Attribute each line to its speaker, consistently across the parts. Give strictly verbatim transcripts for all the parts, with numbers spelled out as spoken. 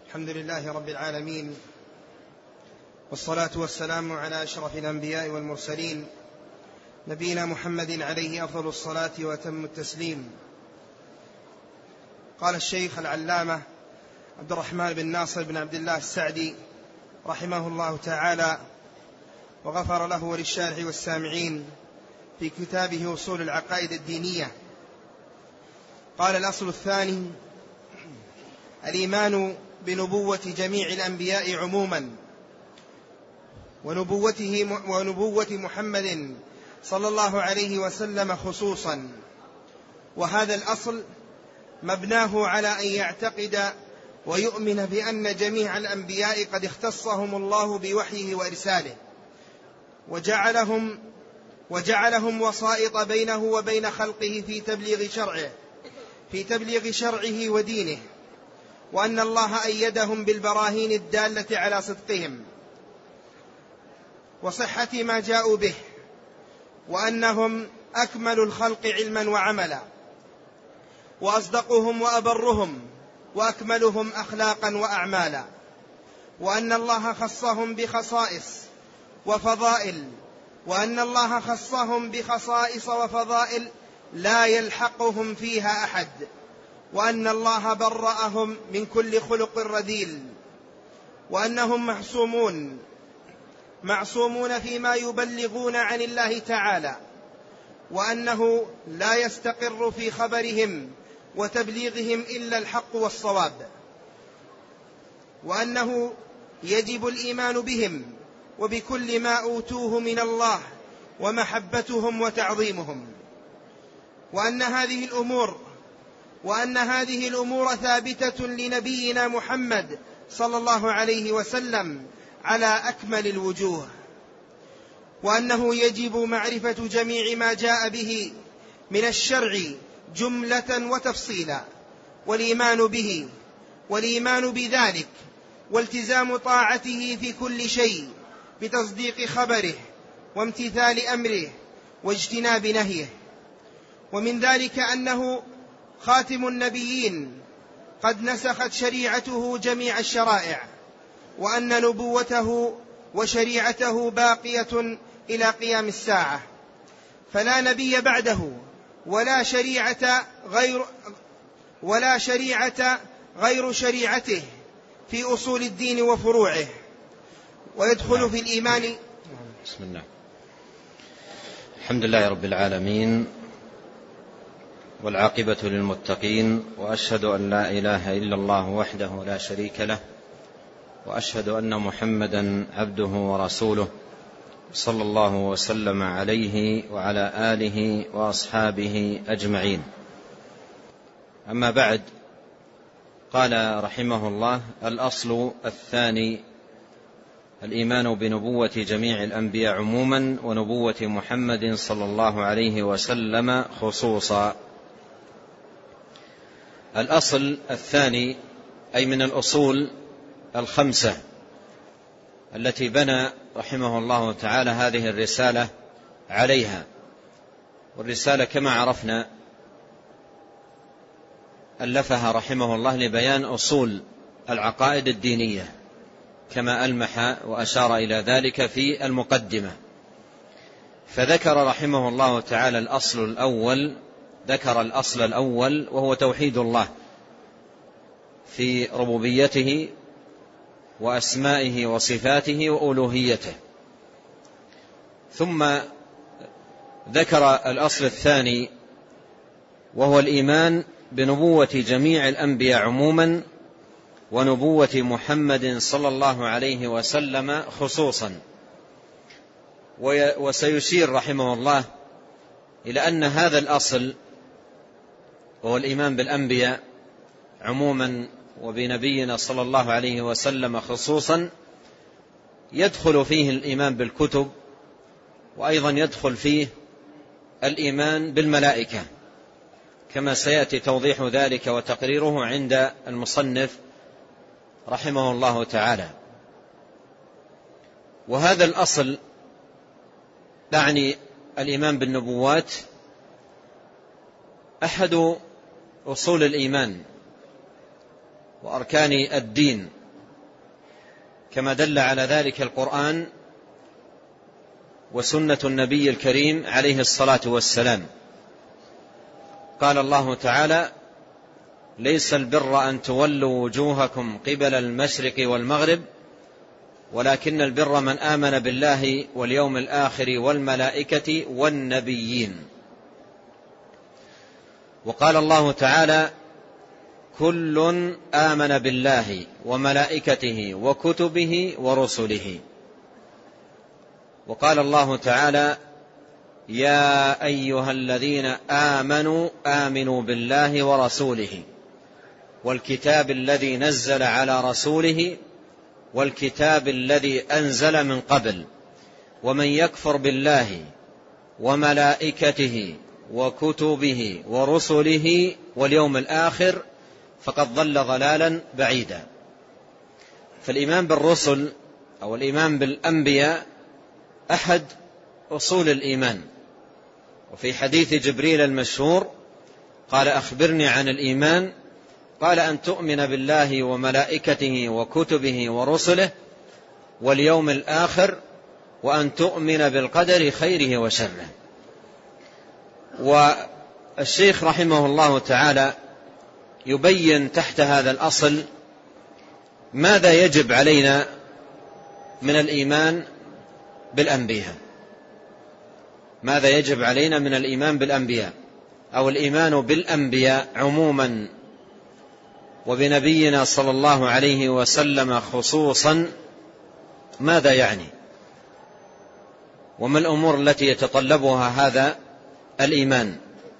Speaker 1: الحمد لله رب العالمين، والصلاة والسلام على أشرف الأنبياء والمرسلين، نبينا محمد عليه أفضل الصلاة وأتم التسليم. قال الشيخ العلامة عبد الرحمن بن ناصر بن عبد الله السعدي رحمه الله تعالى وغفر له وللشارح والسامعين في كتابه أصول العقائد الدينية، قال: الأصل الثاني الإيمان بنبوة جميع الأنبياء عموما، ونبوته ونبوة محمد صلى الله عليه وسلم خصوصا. وهذا الأصل مبناه على أن يعتقد ويؤمن بأن جميع الأنبياء قد اختصهم الله بوحيه وإرساله، وجعلهم, وجعلهم وسائط بينه وبين خلقه في تبليغ شرعه في تبليغ شرعه ودينه، وأن الله أيدهم بالبراهين الدالة على صدقهم وصحة ما جاءوا به، وأنهم أكمل الخلق علما وعملا، وأصدقهم وأبرهم، وأكملهم أخلاقا وأعمالا، وأن الله خصهم بخصائص وفضائل وأن الله خصهم بخصائص وفضائل لا يلحقهم فيها أحد، وأن الله برأهم من كل خلق رذيل، وأنهم معصومون معصومون فيما يبلغون عن الله تعالى، وأنه لا يستقر في خبرهم وتبليغهم إلا الحق والصواب، وأنه يجب الإيمان بهم وبكل ما أوتوه من الله ومحبتهم وتعظيمهم، وأن هذه الأمور وأن هذه الأمور ثابتة لنبينا محمد صلى الله عليه وسلم على أكمل الوجوه، وأنه يجب معرفة جميع ما جاء به من الشرع جملة وتفصيلا، والإيمان به والإيمان بذلك والتزام طاعته في كل شيء بتصديق خبره وامتثال أمره واجتناب نهيه. ومن ذلك أنه خاتم النبيين قد نسخت شريعته جميع الشرائع، وأن نبوته وشريعته باقية إلى قيام الساعة، فلا نبي بعده ولا شريعة غير ولا شريعة غير شريعته في أصول الدين وفروعه. ويدخل في الإيمان.
Speaker 2: بسم الله، الحمد لله رب العالمين، والعاقبة للمتقين، وأشهد أن لا إله إلا الله وحده لا شريك له، وأشهد أن محمدا عبده ورسوله، صلى الله وسلم عليه وعلى آله وأصحابه أجمعين. أما بعد، قال رحمه الله: الأصل الثاني الإيمان بنبوة جميع الأنبياء عموما، ونبوة محمد صلى الله عليه وسلم خصوصا. الأصل الثاني أي من الأصول الخمسة التي بنى رحمه الله تعالى هذه الرسالة عليها. والرسالة كما عرفنا ألفها رحمه الله لبيان أصول العقائد الدينية، كما ألمح وأشار إلى ذلك في المقدمة. فذكر رحمه الله تعالى الأصل الأول ذكر الأصل الأول وهو توحيد الله في ربوبيته وأسمائه وصفاته وألوهيته. ثم ذكر الأصل الثاني وهو الإيمان بنبوة جميع الأنبياء عموما، ونبوة محمد صلى الله عليه وسلم خصوصا. وسيشير رحمه الله إلى أن هذا الأصل وهو الإيمان بالأنبياء عموما وبنبينا صلى الله عليه وسلم خصوصا يدخل فيه الإيمان بالكتب، وأيضا يدخل فيه الإيمان بالملائكة، كما سيأتي توضيح ذلك وتقريره عند المصنف رحمه الله تعالى. وهذا الأصل يعني الإيمان بالنبوات أحد أصول الإيمان وأركان الدين كما دل على ذلك القرآن وسنة النبي الكريم عليه الصلاة والسلام. قال الله تعالى: ليس البر أن تولوا وجوهكم قبل المشرق والمغرب ولكن البر من آمن بالله واليوم الآخر والملائكة والنبيين. وقال الله تعالى: كل آمن بالله وملائكته وكتبه ورسله. وقال الله تعالى: يا أيها الذين آمنوا آمنوا بالله ورسوله والكتاب الذي نزل على رسوله والكتاب الذي أنزل من قبل ومن يكفر بالله وملائكته وكتبه ورسله واليوم الآخر فقد ضل ضلالا بعيدا. فالإيمان بالرسل أو الإيمان بالأنبياء أحد أصول الإيمان. وفي حديث جبريل المشهور قال: أخبرني عن الإيمان؟ قال: أن تؤمن بالله وملائكته وكتبه ورسله واليوم الآخر وأن تؤمن بالقدر خيره وشره. والشيخ رحمه الله تعالى يبين تحت هذا الأصل ماذا يجب علينا من الإيمان بالأنبياء. ماذا يجب علينا من الإيمان بالأنبياء أو الإيمان بالأنبياء عموما وبنبينا صلى الله عليه وسلم خصوصا، ماذا يعني وما الأمور التي يتطلبها هذا الإيمان؟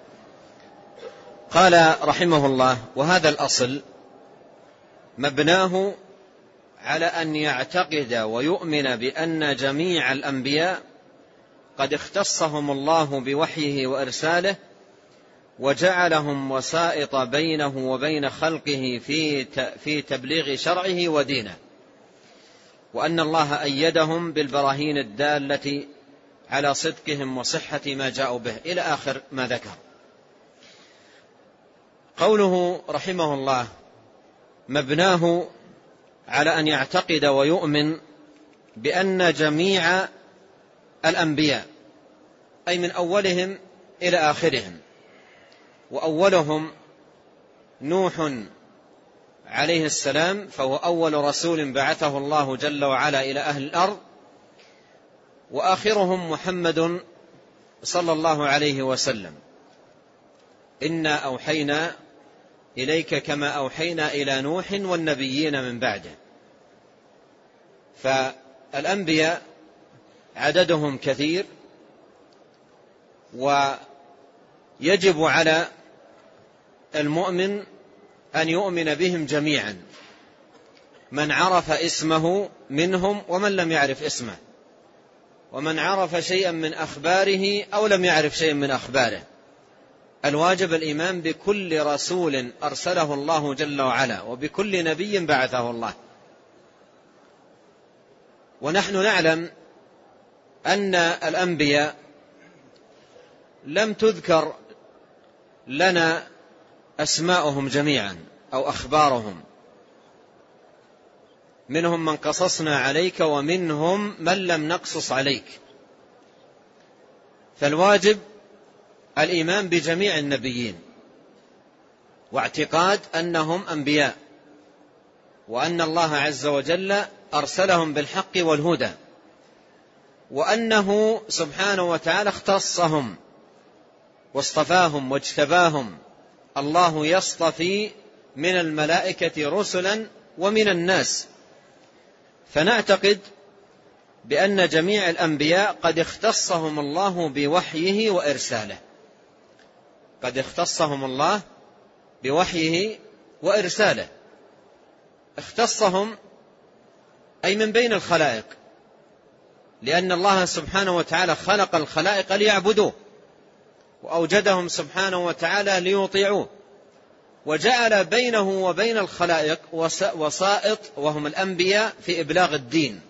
Speaker 2: قال رحمه الله: وهذا الأصل مبناه على أن يعتقد ويؤمن بأن جميع الأنبياء قد اختصهم الله بوحيه وإرساله وجعلهم وسائط بينه وبين خلقه في في تبليغ شرعه ودينه، وأن الله أيدهم بالبراهين الدالة على صدقهم وصحة ما جاءوا به إلى آخر ما ذكر. قوله رحمه الله مبناه على أن يعتقد ويؤمن بأن جميع الأنبياء أي من أولهم إلى آخرهم، وأولهم نوح عليه السلام فهو أول رسول بعثه الله جل وعلا إلى أهل الأرض، وآخرهم محمد صلى الله عليه وسلم. إنا أوحينا إليك كما أوحينا إلى نوح والنبيين من بعده. فالأنبياء عددهم كثير، ويجب على المؤمن أن يؤمن بهم جميعا، من عرف اسمه منهم ومن لم يعرف اسمه، ومن عرف شيئا من أخباره أو لم يعرف شيئا من أخباره. الواجب الإيمان بكل رسول أرسله الله جل وعلا وبكل نبي بعثه الله. ونحن نعلم أن الأنبياء لم تذكر لنا أسماءهم جميعا أو أخبارهم، منهم من قصصنا عليك ومنهم من لم نقصص عليك. فالواجب الإيمان بجميع النبيين واعتقاد أنهم أنبياء، وأن الله عز وجل أرسلهم بالحق والهدى، وأنه سبحانه وتعالى اختصهم واصطفاهم واجتباهم. الله يصطفي من الملائكة رسلا ومن الناس. فنعتقد بأن جميع الأنبياء قد اختصهم الله بوحيه وإرساله، قد اختصهم الله بوحيه وإرساله. اختصهم أي من بين الخلائق، لأن الله سبحانه وتعالى خلق الخلائق ليعبدوه، وأوجدهم سبحانه وتعالى ليطيعوه، وجعل بينه وبين الخلائق وسائط وهم الأنبياء في إبلاغ الدين.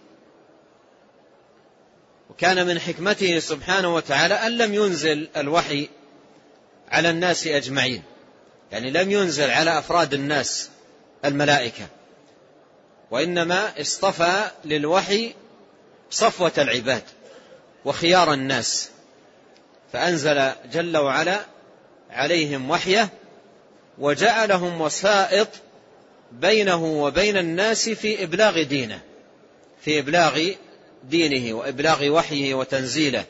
Speaker 2: وكان من حكمته سبحانه وتعالى أن لم ينزل الوحي على الناس أجمعين، يعني لم ينزل على أفراد الناس الملائكة، وإنما اصطفى للوحي صفوة العباد وخيار الناس، فأنزل جل وعلا عليهم وحيه وجعلهم وسائط بينه وبين الناس في إبلاغ دينه في إبلاغ دينه وإبلاغ وحيه وتنزيله.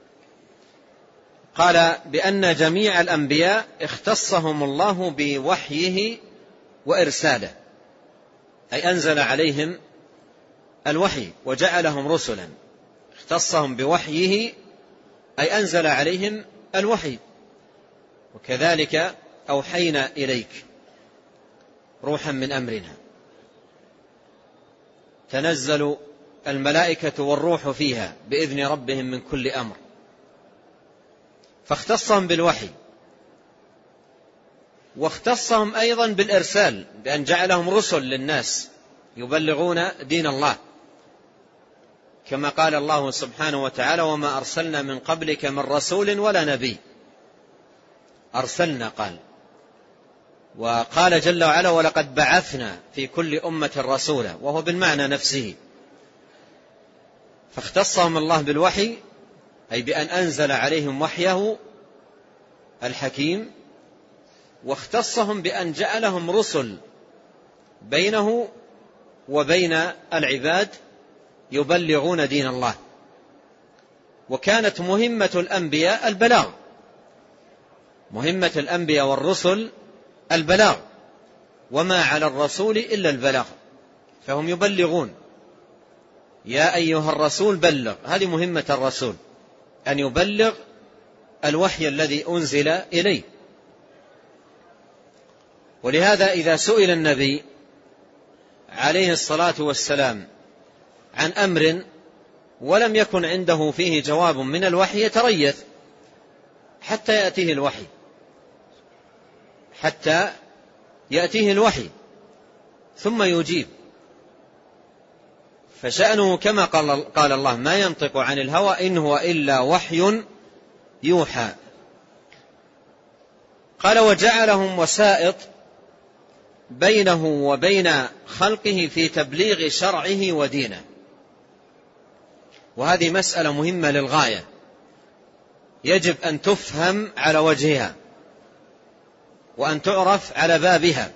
Speaker 2: قال بأن جميع الأنبياء اختصهم الله بوحيه وإرساله، أي أنزل عليهم الوحي وجعلهم رسلا، اختصهم بوحيه أي أنزل عليهم الوحي. وكذلك أوحينا إليك روحا من أمرنا، تنزل الملائكة والروح فيها بإذن ربهم من كل أمر، فاختصهم بالوحي، واختصهم أيضا بالإرسال بأن جعلهم رسل للناس يبلغون دين الله، كما قال الله سبحانه وتعالى وما أرسلنا من قبلك من رسول ولا نبي. أرسلنا قال، وقال جل وعلا ولقد بعثنا في كل أمة رسولا، وهو بالمعنى نفسه. فاختصهم الله بالوحي أي بأن أنزل عليهم وحيه الحكيم، واختصهم بأن جعلهم رسل بينه وبين العباد يبلغون دين الله. وكانت مهمة الأنبياء البلاغ، مهمة الأنبياء والرسل البلاغ، وما على الرسول إلا البلاغ، فهم يبلغون. يا أيها الرسول بلغ، هذه مهمة الرسول، أن يبلغ الوحي الذي أنزل إليه. ولهذا إذا سئل النبي عليه الصلاة والسلام عن أمر ولم يكن عنده فيه جواب من الوحي يتريث حتى يأتيه الوحي حتى يأتيه الوحي ثم يجيب. فشأنه كما قال, قال الله ما ينطق عن الهوى إن هو إلا وحي يوحى. قال وجعلهم وسائط بينه وبين خلقه في تبليغ شرعه ودينه. وهذه مسألة مهمة للغاية، يجب أن تفهم على وجهها وأن تعرف على بابها،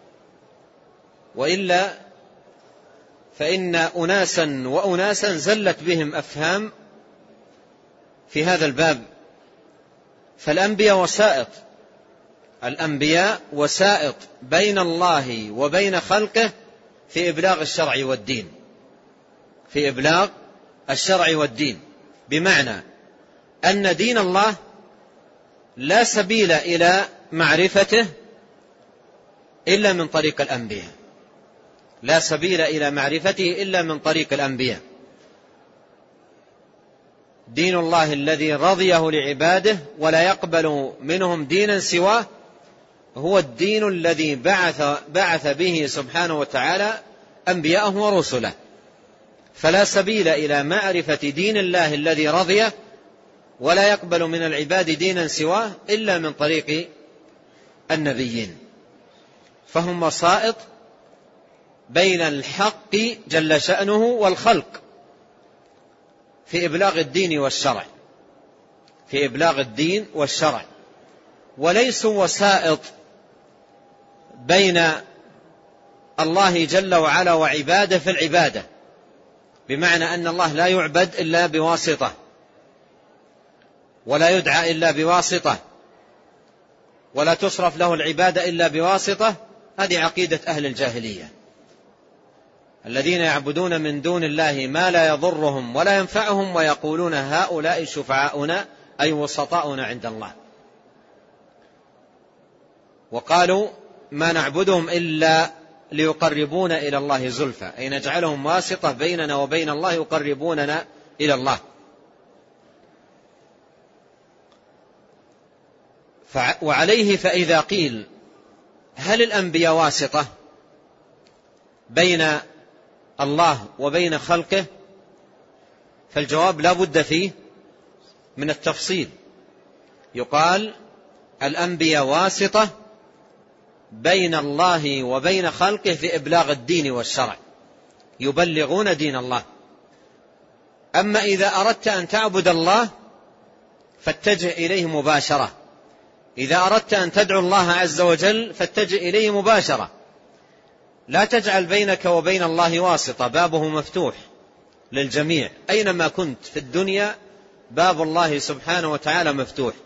Speaker 2: وإلا فإن أناسا وأناسا زلت بهم أفهام في هذا الباب. فالأنبياء وسائط، الأنبياء وسائط بين الله وبين خلقه في إبلاغ الشرع والدين، في إبلاغ الشرع والدين، بمعنى أن دين الله لا سبيل إلى معرفته إلا من طريق الأنبياء، لا سبيل إلى معرفته إلا من طريق الأنبياء. دين الله الذي رضيه لعباده ولا يقبل منهم دينا سواه هو الدين الذي بعث, بعث به سبحانه وتعالى أنبياءه ورسله. فلا سبيل إلى معرفة دين الله الذي رضيه ولا يقبل من العباد دينا سواه إلا من طريق النبيين. فهم وسائط بين الحق جل شأنه والخلق في إبلاغ الدين والشرع، في إبلاغ الدين والشرع، وليسوا وسائط بين الله جل وعلا وعباده في العبادة، بمعنى أن الله لا يعبد إلا بواسطة ولا يدعى إلا بواسطة ولا تصرف له العبادة إلا بواسطة. هذه عقيدة أهل الجاهلية الذين يعبدون من دون الله ما لا يضرهم ولا ينفعهم ويقولون هؤلاء شفعاؤنا أي وسطاؤنا عند الله. وقالوا ما نعبدهم إلا ليقربونا إلى الله زلفى، أي نجعلهم واسطة بيننا وبين الله يقربوننا إلى الله. وعليه فإذا قيل هل الأنبياء واسطة بين الله وبين خلقه، فالجواب لا بد فيه من التفصيل. يقال الأنبياء واسطة بين الله وبين خلقه في إبلاغ الدين والشرع، يبلغون دين الله. أما إذا أردت أن تعبد الله فاتجه إليه مباشرة، إذا أردت أن تدعو الله عز وجل فاتجه إليه مباشرة، لا تجعل بينك وبين الله واسطة، بابه مفتوح للجميع، أينما كنت في الدنيا باب الله سبحانه وتعالى مفتوح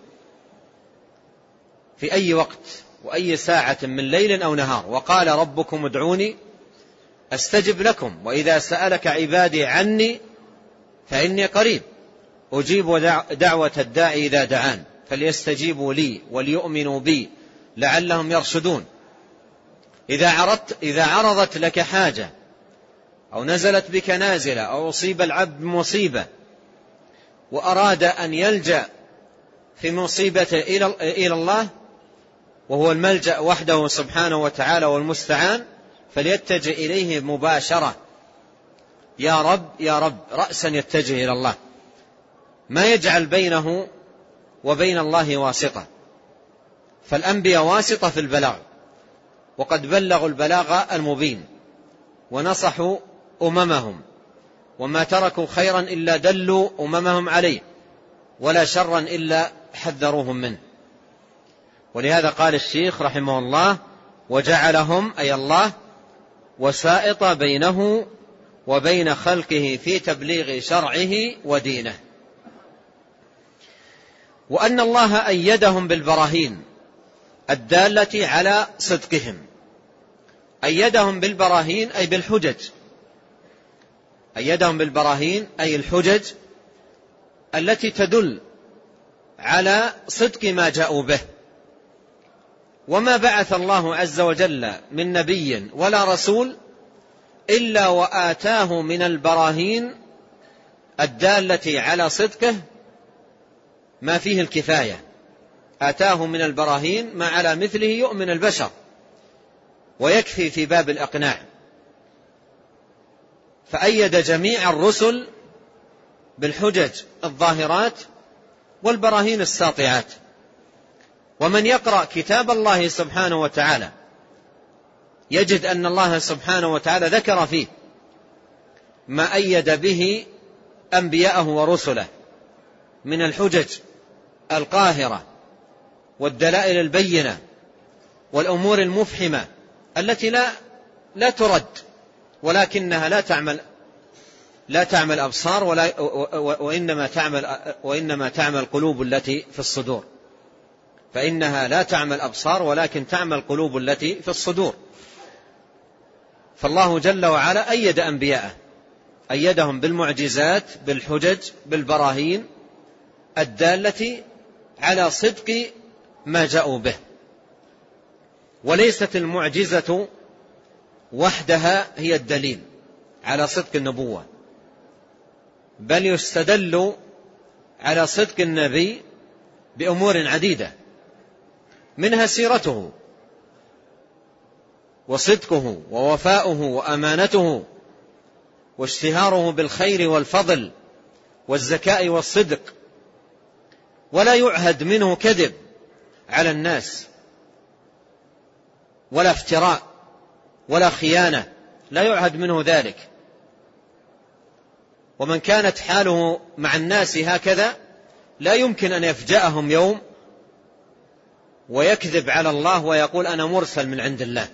Speaker 2: في أي وقت وأي ساعة من ليل أو نهار. وقال ربكم ادعوني أستجب لكم، وإذا سألك عبادي عني فإني قريب أجيب دعوة الداعي إذا دعان فليستجيبوا لي وليؤمنوا بي لعلهم يرشدون. إذا عرضت إذا عرضت لك حاجة أو نزلت بك نازلة أو أصيب العبد مصيبة وأراد أن يلجأ في مصيبته إلى الله وهو الملجأ وحده سبحانه وتعالى والمستعان، فليتجه إليه مباشرة، يا رب يا رب، رأسا يتجه إلى الله، ما يجعل بينه وبين الله واسطة. فالأنبياء واسطة في البلاغ، وقد بلغوا البلاغ المبين ونصحوا أممهم، وما تركوا خيرا إلا دلوا أممهم عليه، ولا شرا إلا حذروهم منه. ولهذا قال الشيخ رحمه الله: وجعلهم أي الله وسائط بينه وبين خلقه في تبليغ شرعه ودينه. وأن الله أيدهم بالبراهين الدالة على صدقهم. أيدهم بالبراهين أي بالحجج، أيدهم بالبراهين أي الحجج التي تدل على صدق ما جاءوا به. وما بعث الله عز وجل من نبي ولا رسول إلا وآتاه من البراهين الدالة على صدقه ما فيه الكفاية، آتاه من البراهين ما على مثله يؤمن البشر ويكفي في باب الإقناع. فأيد جميع الرسل بالحجج الظاهرات والبراهين الساطعات. ومن يقرأ كتاب الله سبحانه وتعالى يجد أن الله سبحانه وتعالى ذكر فيه ما أيد به أنبياءه ورسله من الحجج القاهرة والدلائل البينة والأمور المفحمة التي لا لا ترد، ولكنها لا تعمل لا تعمل أبصار ولا وإنما تعمل وإنما تعمل قلوب التي في الصدور، فإنها لا تعمل أبصار ولكن تعمل قلوب التي في الصدور. فالله جل وعلا أيد أنبياءه، أيدهم بالمعجزات بالحجج بالبراهين الدالة على صدق ما جاءوا به. وليست المعجزة وحدها هي الدليل على صدق النبوة، بل يستدل على صدق النبي بأمور عديدة، منها سيرته وصدقه ووفاؤه وأمانته واشتهاره بالخير والفضل والزكاء والصدق، ولا يعهد منه كذب على الناس ولا افتراء ولا خيانة، لا يعهد منه ذلك. ومن كانت حاله مع الناس هكذا لا يمكن أن يفجأهم يوم ويكذب على الله ويقول أنا مرسل من عند الله.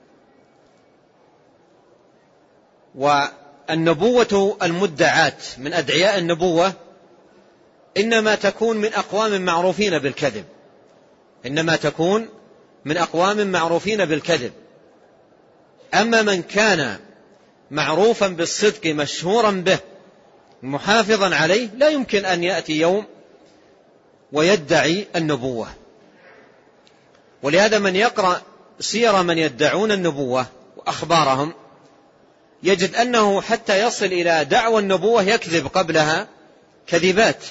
Speaker 2: والنبوة المدعاة من أدعياء النبوة إنما تكون من أقوام معروفين بالكذب، إنما تكون من أقوام معروفين بالكذب. أما من كان معروفا بالصدق مشهورا به محافظا عليه لا يمكن أن يأتي يوم ويدعي النبوة. ولهذا من يقرأ سير من يدعون النبوة وأخبارهم يجد أنه حتى يصل إلى دعوى النبوة يكذب قبلها كذبات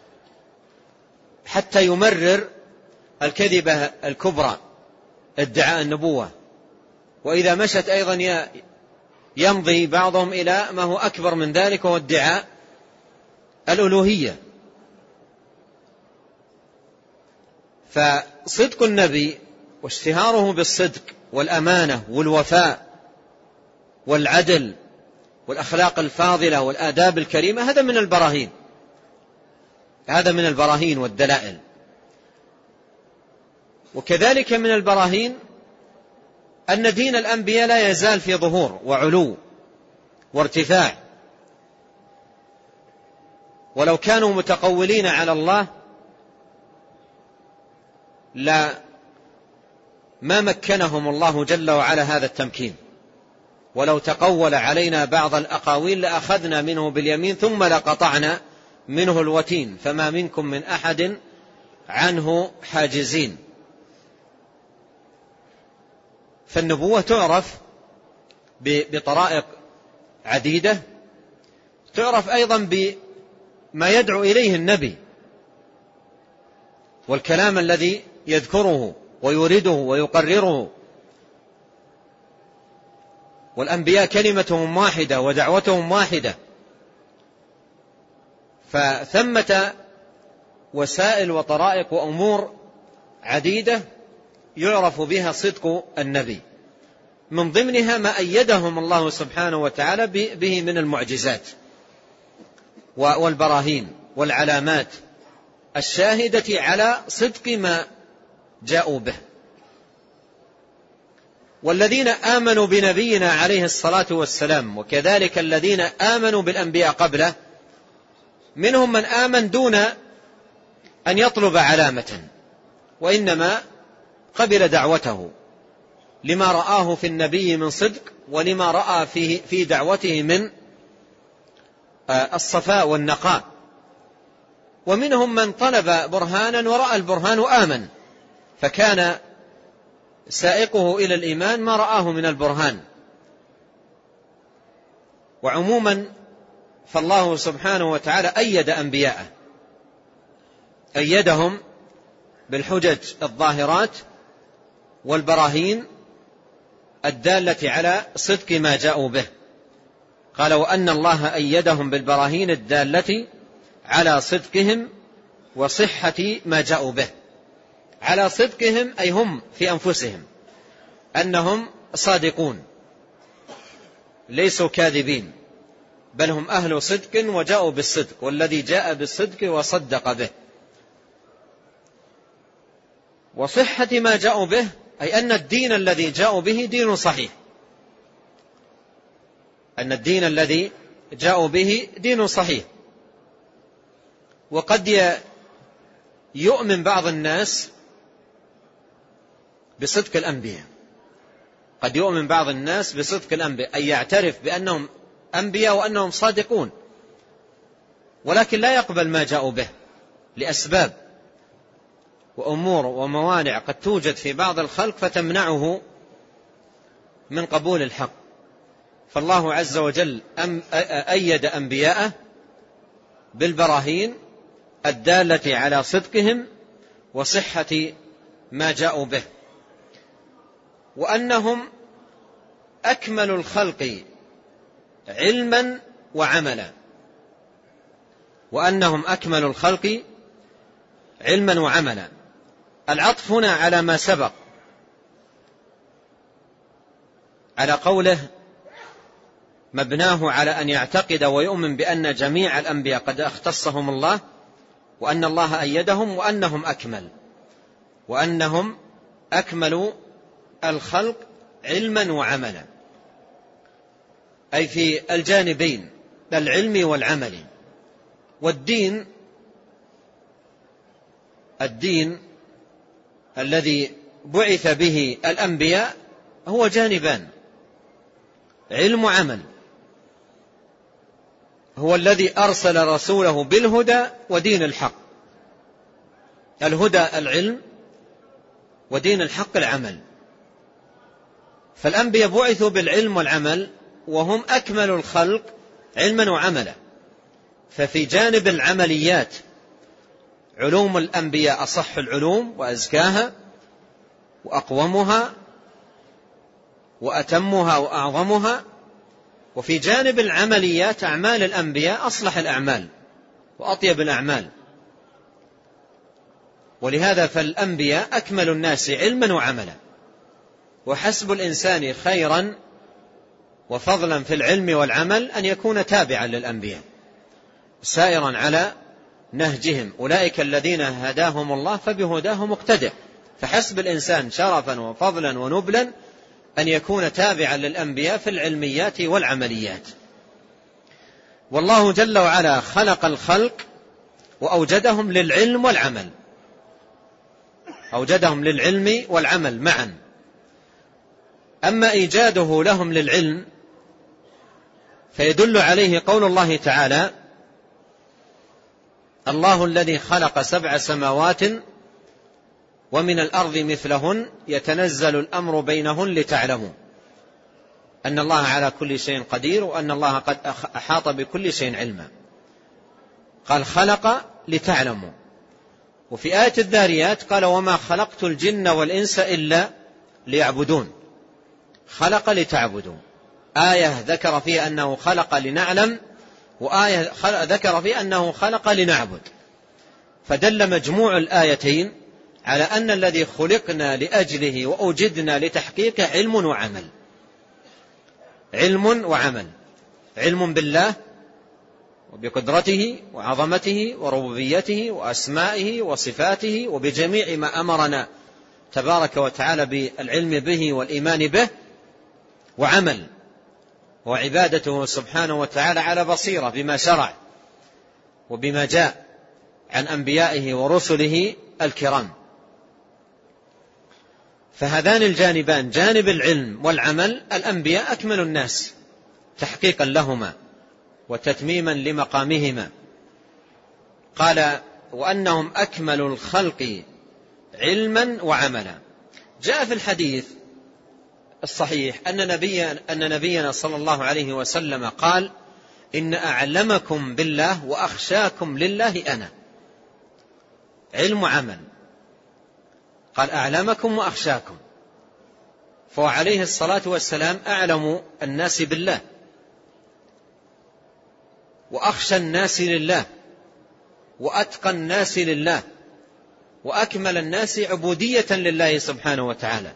Speaker 2: حتى يمرر الكذبة الكبرى ادعاء النبوة. وإذا مشت أيضا يمضي بعضهم إلى ما هو أكبر من ذلك وهو ادعاء الألوهية. فصدق النبي واشتهاره بالصدق والأمانة والوفاء والعدل والأخلاق الفاضلة والآداب الكريمة، هذا من البراهين، هذا من البراهين والدلائل. وكذلك من البراهين أن دين الأنبياء لا يزال في ظهور وعلو وارتفاع، ولو كانوا متقولين على الله لا ما مكنهم الله جل وعلا هذا التمكين، ولو تقول علينا بعض الأقاويل لأخذنا منه باليمين ثم لقطعنا منه الوتين فما منكم من أحد عنه حاجزين. فالنبوة تعرف بطرائق عديدة، تعرف أيضا بما يدعو إليه النبي والكلام الذي يذكره ويورده ويقرره. والأنبياء كلمتهم واحدة ودعوتهم واحدة، فثمة وسائل وطرائق وأمور عديدة يعرف بها صدق النبي، من ضمنها ما أيدهم الله سبحانه وتعالى به من المعجزات والبراهين والعلامات الشاهدة على صدق ما جاءوا به. والذين آمنوا بنبينا عليه الصلاة والسلام وكذلك الذين آمنوا بالأنبياء قبله، منهم من آمن دون أن يطلب علامة، وإنما قبل دعوته لما رآه في النبي من صدق ولما رأى فيه في دعوته من الصفاء والنقاء. ومنهم من طلب برهانا ورأى البرهان وآمن، فكان سائقه إلى الإيمان ما رآه من البرهان. وعموما فالله سبحانه وتعالى أيد أنبياءه، أيدهم بالحجج الظاهرات والبراهين الدالة على صدق ما جاءوا به. قال وأن الله أيدهم بالبراهين الدالة على صدقهم وصحة ما جاءوا به. على صدقهم أي هم في أنفسهم أنهم صادقون ليسوا كاذبين، بل هم أهل صدق وجاءوا بالصدق، والذي جاء بالصدق وصدق به. وصحة ما جاءوا به أي أن الدين الذي جاءوا به دين صحيح، أن الدين الذي جاءوا به دين صحيح. وقد يؤمن بعض الناس بصدق الأنبياء، قد يؤمن بعض الناس بصدق الأنبياء أي يعترف بأنهم أنبياء وأنهم صادقون، ولكن لا يقبل ما جاءوا به لأسباب وأمور وموانع قد توجد في بعض الخلق فتمنعه من قبول الحق. فالله عز وجل أيد أنبياءه بالبراهين الدالة على صدقهم وصحة ما جاءوا به، وأنهم أكمل الخلق علما وعملا، وأنهم أكمل الخلق علما وعملا. العطف هنا على ما سبق، على قوله مبناه على أن يعتقد ويؤمن بأن جميع الأنبياء قد اختصهم الله، وأن الله أيدهم، وأنهم أكمل، وأنهم أكملوا الخلق علما وعملا، أي في الجانبين العلم والعمل. والدين الدين الذي بعث به الأنبياء هو جانبان، علم وعمل. هو الذي أرسل رسوله بالهدى ودين الحق، الهدى العلم ودين الحق العمل. فالأنبياء بعثوا بالعلم والعمل وهم أكمل الخلق علما وعملا. ففي جانب العمليات علوم الأنبياء أصح العلوم وأزكاها وأقومها وأتمها وأعظمها، وفي جانب العمليات أعمال الأنبياء أصلح الأعمال وأطيب الأعمال. ولهذا فالأنبياء أكمل الناس علما وعملا. وحسب الإنسان خيرا وفضلا في العلم والعمل أن يكون تابعا للأنبياء سائرا على نهجهم. أولئك الذين هداهم الله فبهداه مقتدع. فحسب الإنسان شرفا وفضلا ونبلا أن يكون تابعا للأنبياء في العلميات والعمليات. والله جل وعلا خلق الخلق وأوجدهم للعلم والعمل، أوجدهم للعلم والعمل معا. أما إيجاده لهم للعلم فيدل عليه قول الله تعالى: الله الذي خلق سبع سماوات ومن الأرض مثلهن يتنزل الأمر بينهن لتعلموا أن الله على كل شيء قدير وأن الله قد أحاط بكل شيء علما. قال خلق لتعلموا. وفي آية الذاريات قال: وما خلقت الجن والإنس إلا ليعبدون. خلق لتعبدوا. آية ذكر فيها أنه خلق لنعلم، وآية ذكر فيها أنه خلق لنعبد. فدل مجموع الآيتين على أن الذي خلقنا لأجله وأوجدنا لتحقيقه علم وعمل. علم وعمل. علم بالله وبقدرته وعظمته وربوبيته وأسمائه وصفاته وبجميع ما أمرنا تبارك وتعالى بالعلم به والإيمان به، وعمل وعبادته سبحانه وتعالى على بصيرة بما شرع وبما جاء عن أنبيائه ورسله الكرام. فهذان الجانبان، جانب العلم والعمل، الأنبياء أكمل الناس تحقيقا لهما وتتميما لمقامهما. قال: وأنهم أكمل الخلق علما وعملا. جاء في الحديث الصحيح أن نبينا, أن نبينا صلى الله عليه وسلم قال: إن أعلمكم بالله وأخشاكم لله أنا. علم وعمل. قال: أعلمكم وأخشاكم. فهو عليه الصلاة والسلام أعلم الناس بالله وأخشى الناس لله وأتقى الناس لله وأكمل الناس عبودية لله سبحانه وتعالى.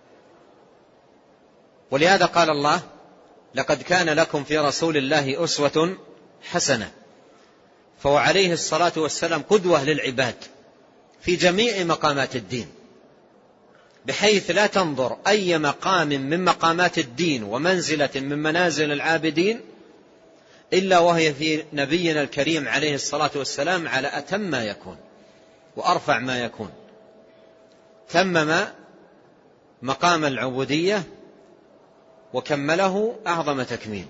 Speaker 2: ولهذا قال الله: لقد كان لكم في رسول الله أسوة حسنة. فهو عليه الصلاة والسلام قدوة للعباد في جميع مقامات الدين، بحيث لا تنظر أي مقام من مقامات الدين ومنزلة من منازل العابدين إلا وهي في نبينا الكريم عليه الصلاة والسلام على أتم ما يكون وأرفع ما يكون. تمم مقام العبودية وكمله أعظم تكميل.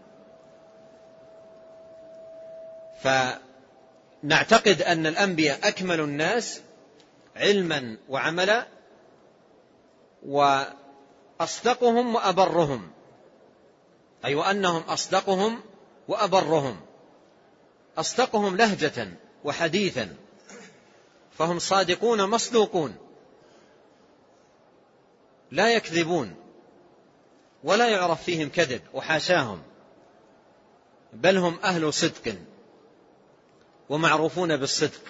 Speaker 2: فنعتقد أن الأنبياء أكمل الناس علما وعملا، وأصدقهم وأبرهم، أي وأنهم أصدقهم وأبرهم. أصدقهم لهجة وحديثا، فهم صادقون مصدوقون لا يكذبون ولا يعرف فيهم كذب وحاشاهم، بل هم أهل صدق ومعروفون بالصدق.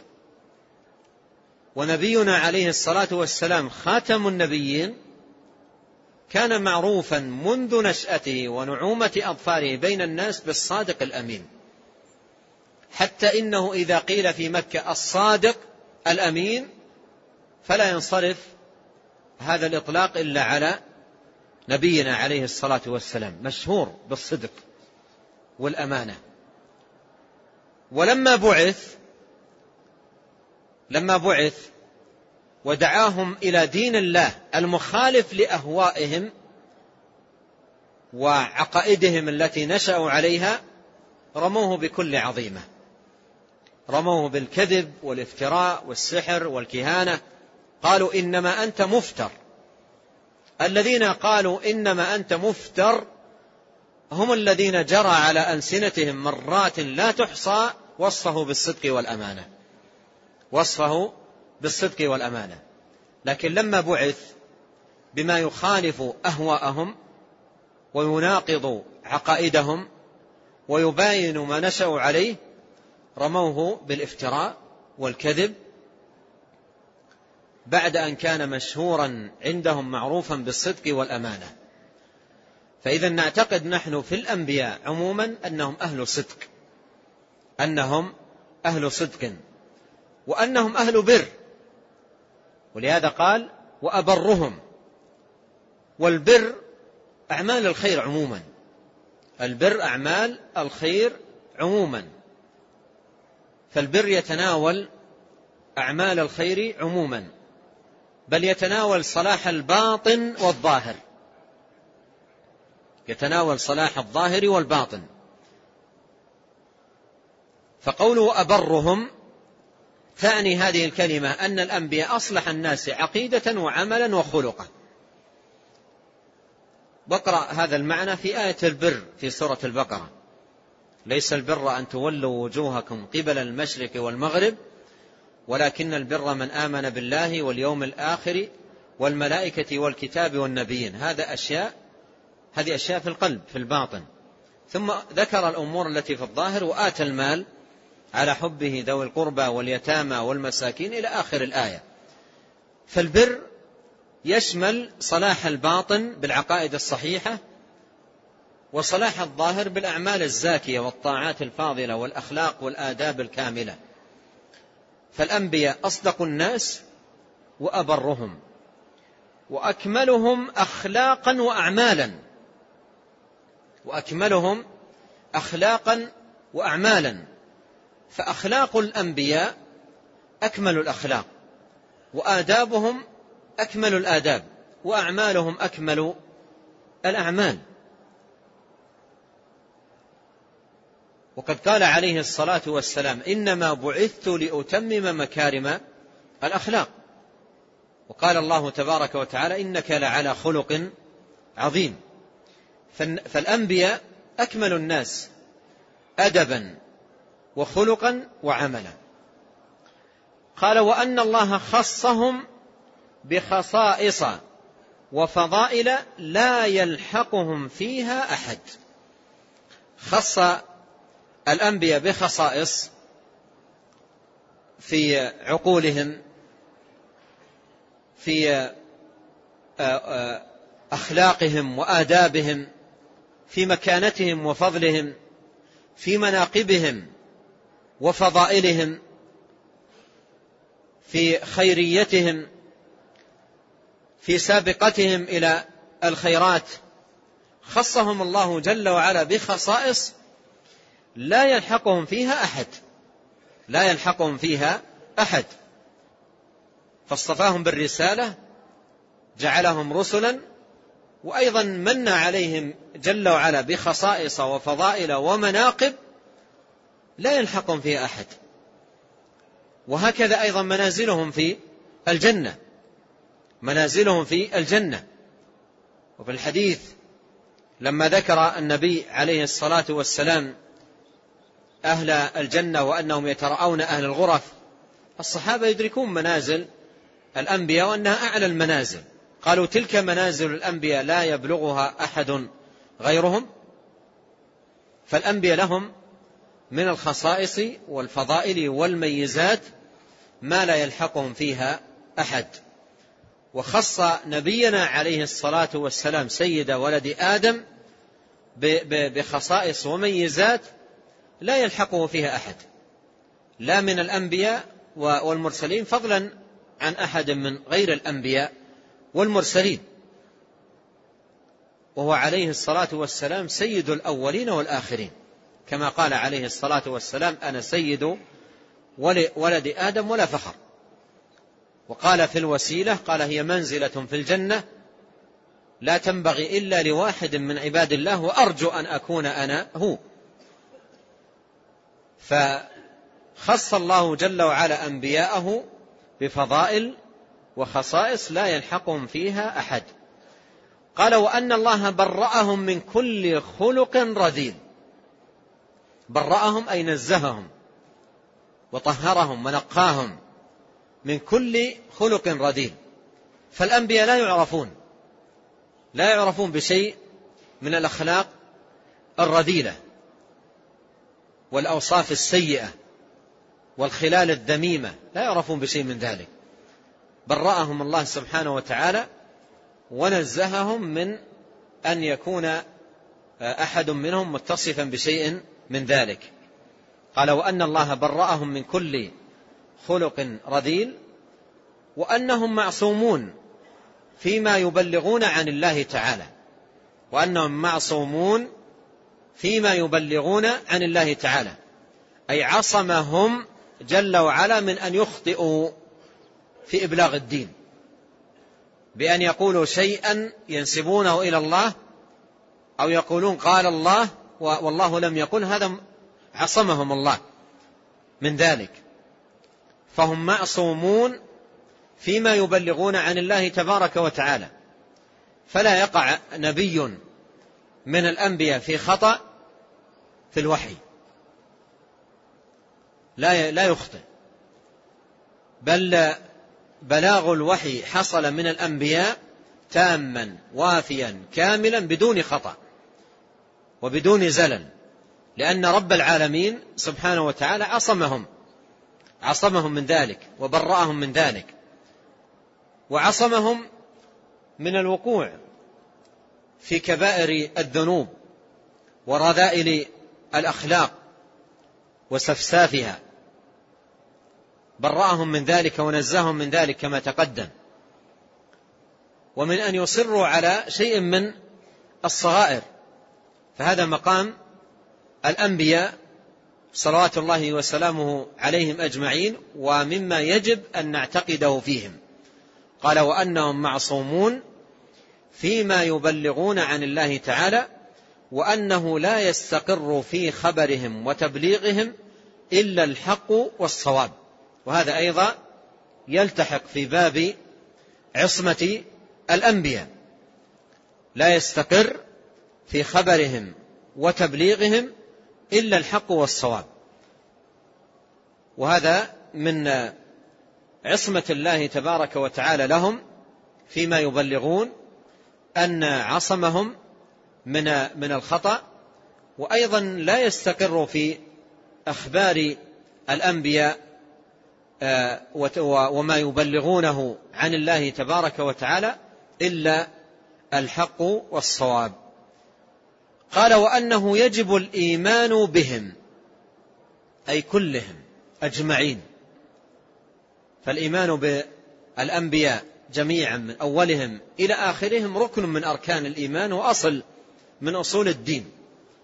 Speaker 2: ونبينا عليه الصلاة والسلام خاتم النبيين كان معروفا منذ نشأته ونعومة أظفاره بين الناس بالصادق الأمين، حتى إنه إذا قيل في مكة الصادق الأمين فلا ينصرف هذا الإطلاق إلا على نبينا عليه الصلاة والسلام، مشهور بالصدق والأمانة. ولما بعث لما بعث ودعاهم إلى دين الله المخالف لأهوائهم وعقائدهم التي نشأوا عليها، رموه بكل عظيمة، رموه بالكذب والافتراء والسحر والكهانة. قالوا: إنما أنت مفتر. الذين قالوا إنما أنت مفتر هم الذين جرى على ألسنتهم مرات لا تحصى وصفه بالصدق والأمانة، وصفه بالصدق والأمانة. لكن لما بعث بما يخالف أهواءهم ويناقض عقائدهم ويباين ما نشأوا عليه، رموه بالافتراء والكذب، بعد أن كان مشهورا عندهم معروفا بالصدق والأمانة. فإذا نعتقد نحن في الأنبياء عموما أنهم أهل صدق، أنهم أهل صدق وأنهم أهل بر، ولهذا قال وأبرهم. والبر أعمال الخير عموما، البر أعمال الخير عموما، فالبر يتناول أعمال الخير عموما، بل يتناول صلاح الباطن والظاهر، يتناول صلاح الظاهر والباطن. فقوله أبرهم تعني هذه الكلمة أن الأنبياء أصلح الناس عقيدة وعملا وخلقا. بقرأ هذا المعنى في آية البر في سورة البقرة: ليس البر أن تولوا وجوهكم قبل المشرق والمغرب ولكن البر من آمن بالله واليوم الآخر والملائكة والكتاب والنبيين. هذا أشياء هذه أشياء في القلب في الباطن. ثم ذكر الأمور التي في الظاهر: وآتى المال على حبه ذوي القربى واليتامى والمساكين إلى آخر الآية. فالبر يشمل صلاح الباطن بالعقائد الصحيحة، وصلاح الظاهر بالأعمال الزاكية والطاعات الفاضلة والأخلاق والآداب الكاملة. فالأنبياء أصدق الناس وأبرهم وأكملهم أخلاقا وأعمالا، وأكملهم أخلاقا وأعمالا. فأخلاق الأنبياء أكمل الأخلاق، وآدابهم أكمل الآداب، وأعمالهم أكمل الأعمال. وقد قال عليه الصلاة والسلام: إنما بعثت لأتمم مكارم الأخلاق. وقال الله تبارك وتعالى: إنك لعلى خلق عظيم. فالأنبياء أكمل الناس أدبا وخلقا وعملا. قال: وأن الله خصهم بخصائص وفضائل لا يلحقهم فيها أحد. خص الأنبياء بخصائص في عقولهم، في أخلاقهم وآدابهم، في مكانتهم وفضلهم، في مناقبهم وفضائلهم، في خيريتهم، في سابقتهم إلى الخيرات. خصهم الله جل وعلا بخصائص لا يلحقهم فيها أحد، لا يلحقهم فيها أحد. فاصطفاهم بالرسالة، جعلهم رسلا، وأيضا من عليهم جل وعلا بخصائص وفضائل ومناقب لا يلحقهم فيها أحد. وهكذا أيضا منازلهم في الجنة، منازلهم في الجنة. وفي الحديث لما ذكر النبي عليه الصلاة والسلام أهل الجنة وأنهم يترأون أهل الغرف، الصحابة يدركون منازل الأنبياء وأنها أعلى المنازل. قالوا: تلك منازل الأنبياء لا يبلغها أحد غيرهم. فالأنبياء لهم من الخصائص والفضائل والميزات ما لا يلحقهم فيها أحد. وخص نبينا عليه الصلاة والسلام سيد ولد آدم بخصائص وميزات لا يلحقه فيها أحد، لا من الأنبياء والمرسلين، فضلا عن أحد من غير الأنبياء والمرسلين. وهو عليه الصلاة والسلام سيد الأولين والآخرين، كما قال عليه الصلاة والسلام: أنا سيد ولد آدم ولا فخر. وقال في الوسيلة: قال هي منزلة في الجنة لا تنبغي إلا لواحد من عباد الله وأرجو أن أكون أنا هو. فخص الله جل وعلا أنبياءه بفضائل وخصائص لا يلحقهم فيها أحد. قال: وأن الله برأهم من كل خلق رذيل. برأهم أي نزههم وطهرهم ونقاهم من كل خلق رذيل. فالأنبياء لا يعرفون لا يعرفون بشيء من الأخلاق الرذيلة والأوصاف السيئة والخلال الذميمة، لا يعرفون بشيء من ذلك. برأهم الله سبحانه وتعالى ونزههم من أن يكون أحد منهم متصفا بشيء من ذلك. قال وأن الله برأهم من كل خلق رذيل وأنهم معصومون فيما يبلغون عن الله تعالى، وأنهم معصومون فيما يبلغون عن الله تعالى، أي عصمهم جل وعلا من أن يخطئوا في إبلاغ الدين، بأن يقولوا شيئا ينسبونه إلى الله أو يقولون قال الله والله لم يقل، هذا عصمهم الله من ذلك. فهم معصومون فيما يبلغون عن الله تبارك وتعالى، فلا يقع نبي من الأنبياء في خطأ في الوحي، لا لا يخطئ، بل بلاغ الوحي حصل من الأنبياء تاما وافيا كاملا بدون خطأ وبدون زلل، لأن رب العالمين سبحانه وتعالى عصمهم عصمهم من ذلك وبرأهم من ذلك، وعصمهم من الوقوع في كبائر الذنوب ورذائل الأخلاق وسفسافها، برأهم من ذلك ونزههم من ذلك كما تقدم، ومن أن يصروا على شيء من الصغائر، فهذا مقام الأنبياء صلوات الله وسلامه عليهم أجمعين، ومما يجب أن نعتقده فيهم. قال وأنهم معصومون فيما يبلغون عن الله تعالى، وأنه لا يستقر في خبرهم وتبليغهم إلا الحق والصواب. وهذا أيضا يلتحق في باب عصمة الأنبياء، لا يستقر في خبرهم وتبليغهم إلا الحق والصواب، وهذا من عصمة الله تبارك وتعالى لهم فيما يبلغون، أن عصمهم من من الخطأ. وأيضا لا يستقر في أخبار الأنبياء وما يبلغونه عن الله تبارك وتعالى إلا الحق والصواب. قال وأنه يجب الإيمان بهم، أي كلهم أجمعين، فالإيمان بالأنبياء جميعا من أولهم إلى آخرهم ركن من أركان الإيمان وأصل من أصول الدين.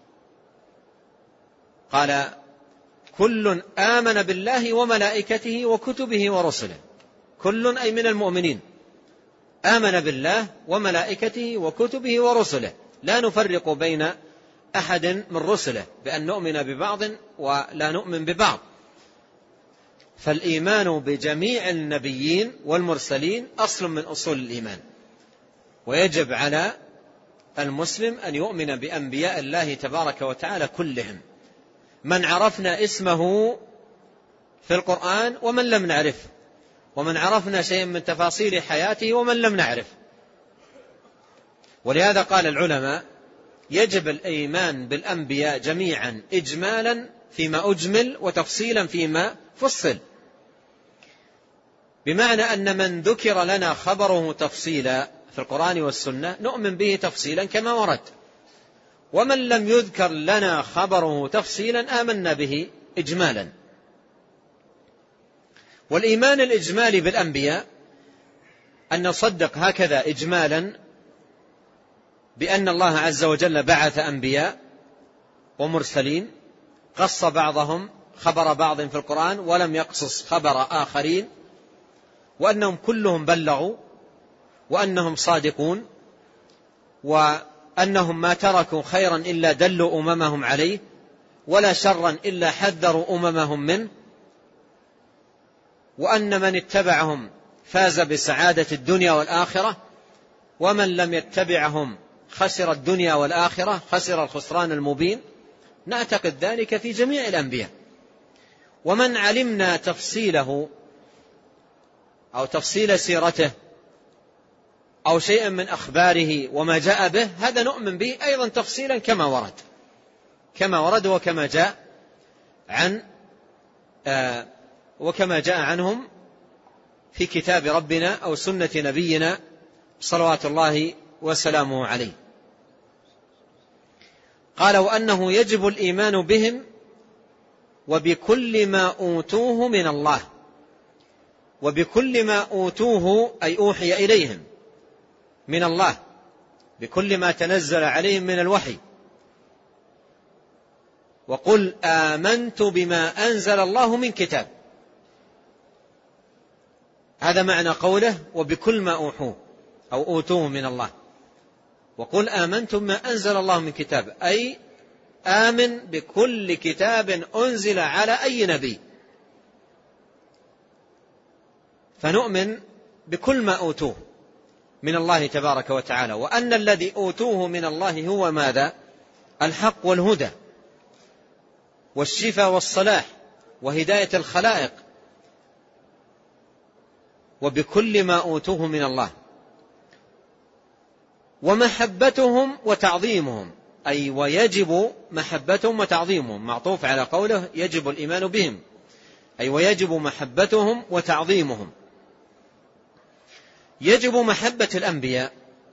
Speaker 2: قال كل آمن بالله وملائكته وكتبه ورسله، كل أي من المؤمنين آمن بالله وملائكته وكتبه ورسله، لا نفرق بين أحد من رسله بأن نؤمن ببعض ولا نؤمن ببعض. فالإيمان بجميع النبيين والمرسلين أصل من أصول الإيمان، ويجب على المسلم أن يؤمن بأنبياء الله تبارك وتعالى كلهم، من عرفنا اسمه في القرآن ومن لم نعرف، ومن عرفنا شيئا من تفاصيل حياته ومن لم نعرف. ولهذا قال العلماء يجب الإيمان بالأنبياء جميعا إجمالا فيما أجمل وتفصيلا فيما فصل، بمعنى أن من ذكر لنا خبره تفصيلا في القرآن والسنة نؤمن به تفصيلا كما ورد، ومن لم يذكر لنا خبره تفصيلا آمنا به إجمالا. والإيمان الإجمالي بالأنبياء أن نصدق هكذا إجمالا بأن الله عز وجل بعث أنبياء ومرسلين، قص بعضهم خبر بعض في القرآن ولم يقصص خبر آخرين، وأنهم كلهم بلغوا، وأنهم صادقون، وأنهم ما تركوا خيرا إلا دلوا أممهم عليه، ولا شرا إلا حذروا أممهم منه، وأن من اتبعهم فاز بسعادة الدنيا والآخرة، ومن لم يتبعهم خسر الدنيا والآخرة، خسر الخسران المبين. نعتقد ذلك في جميع الأنبياء، ومن علمنا تفصيله أو تفصيل سيرته أو شيئا من أخباره وما جاء به، هذا نؤمن به أيضا تفصيلا كما ورد كما ورد وكما جاء عن آه وكما جاء عنهم في كتاب ربنا أو سنة نبينا صلوات الله وسلامه عليه.
Speaker 3: قال وأنه يجب الإيمان بهم وبكل ما أوتوه من الله. وبكل ما أوتوه أي أوحي إليهم من الله، بكل ما تنزل عليهم من الوحي. وقل آمنت بما أنزل الله من كتاب، هذا معنى قوله وبكل ما أوحوه أو أوتوه من الله. وقل آمنت بما أنزل الله من كتاب، أي آمن بكل كتاب أنزل على أي نبي، فنؤمن بكل ما أوتوه من الله تبارك وتعالى، وأن الذي أوتوه من الله هو ماذا؟ الحق والهدى والشفاء والصلاح وهداية الخلائق. وبكل ما أوتوه من الله. ومحبتهم وتعظيمهم، أي ويجب محبتهم وتعظيمهم، معطوف على قوله يجب الإيمان بهم، أي ويجب محبتهم وتعظيمهم. يجب محبة الأنبياء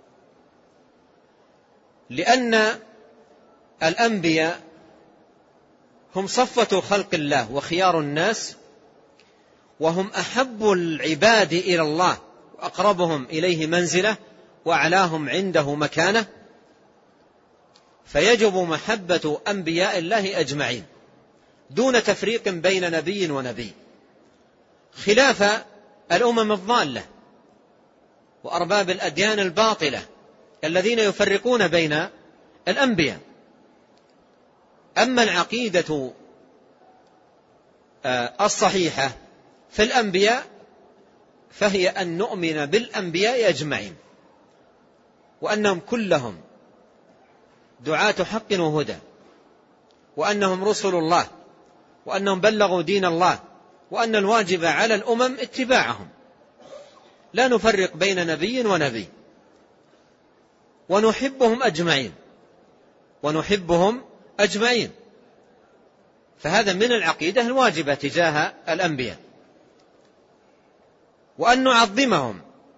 Speaker 3: لأن الأنبياء هم صفوة خلق الله وخيار الناس، وهم أحب العباد إلى الله وأقربهم إليه منزلة وأعلاهم عنده مكانة، فيجب محبة أنبياء الله أجمعين دون تفريق بين نبي ونبي، خلاف الأمم الضالة وأرباب الأديان الباطلة الذين يفرقون بين الأنبياء. أما العقيدة الصحيحة في الأنبياء فهي أن نؤمن بالأنبياء أجمعين، وأنهم كلهم دعاة حق وهدى، وأنهم رسل الله، وأنهم بلغوا دين الله، وأن الواجب على الأمم اتباعهم، لا نفرق بين نبي ونبي، ونحبهم أجمعين ونحبهم أجمعين. فهذا من العقيدة الواجبة تجاه الأنبياء. وأن نعظمهم،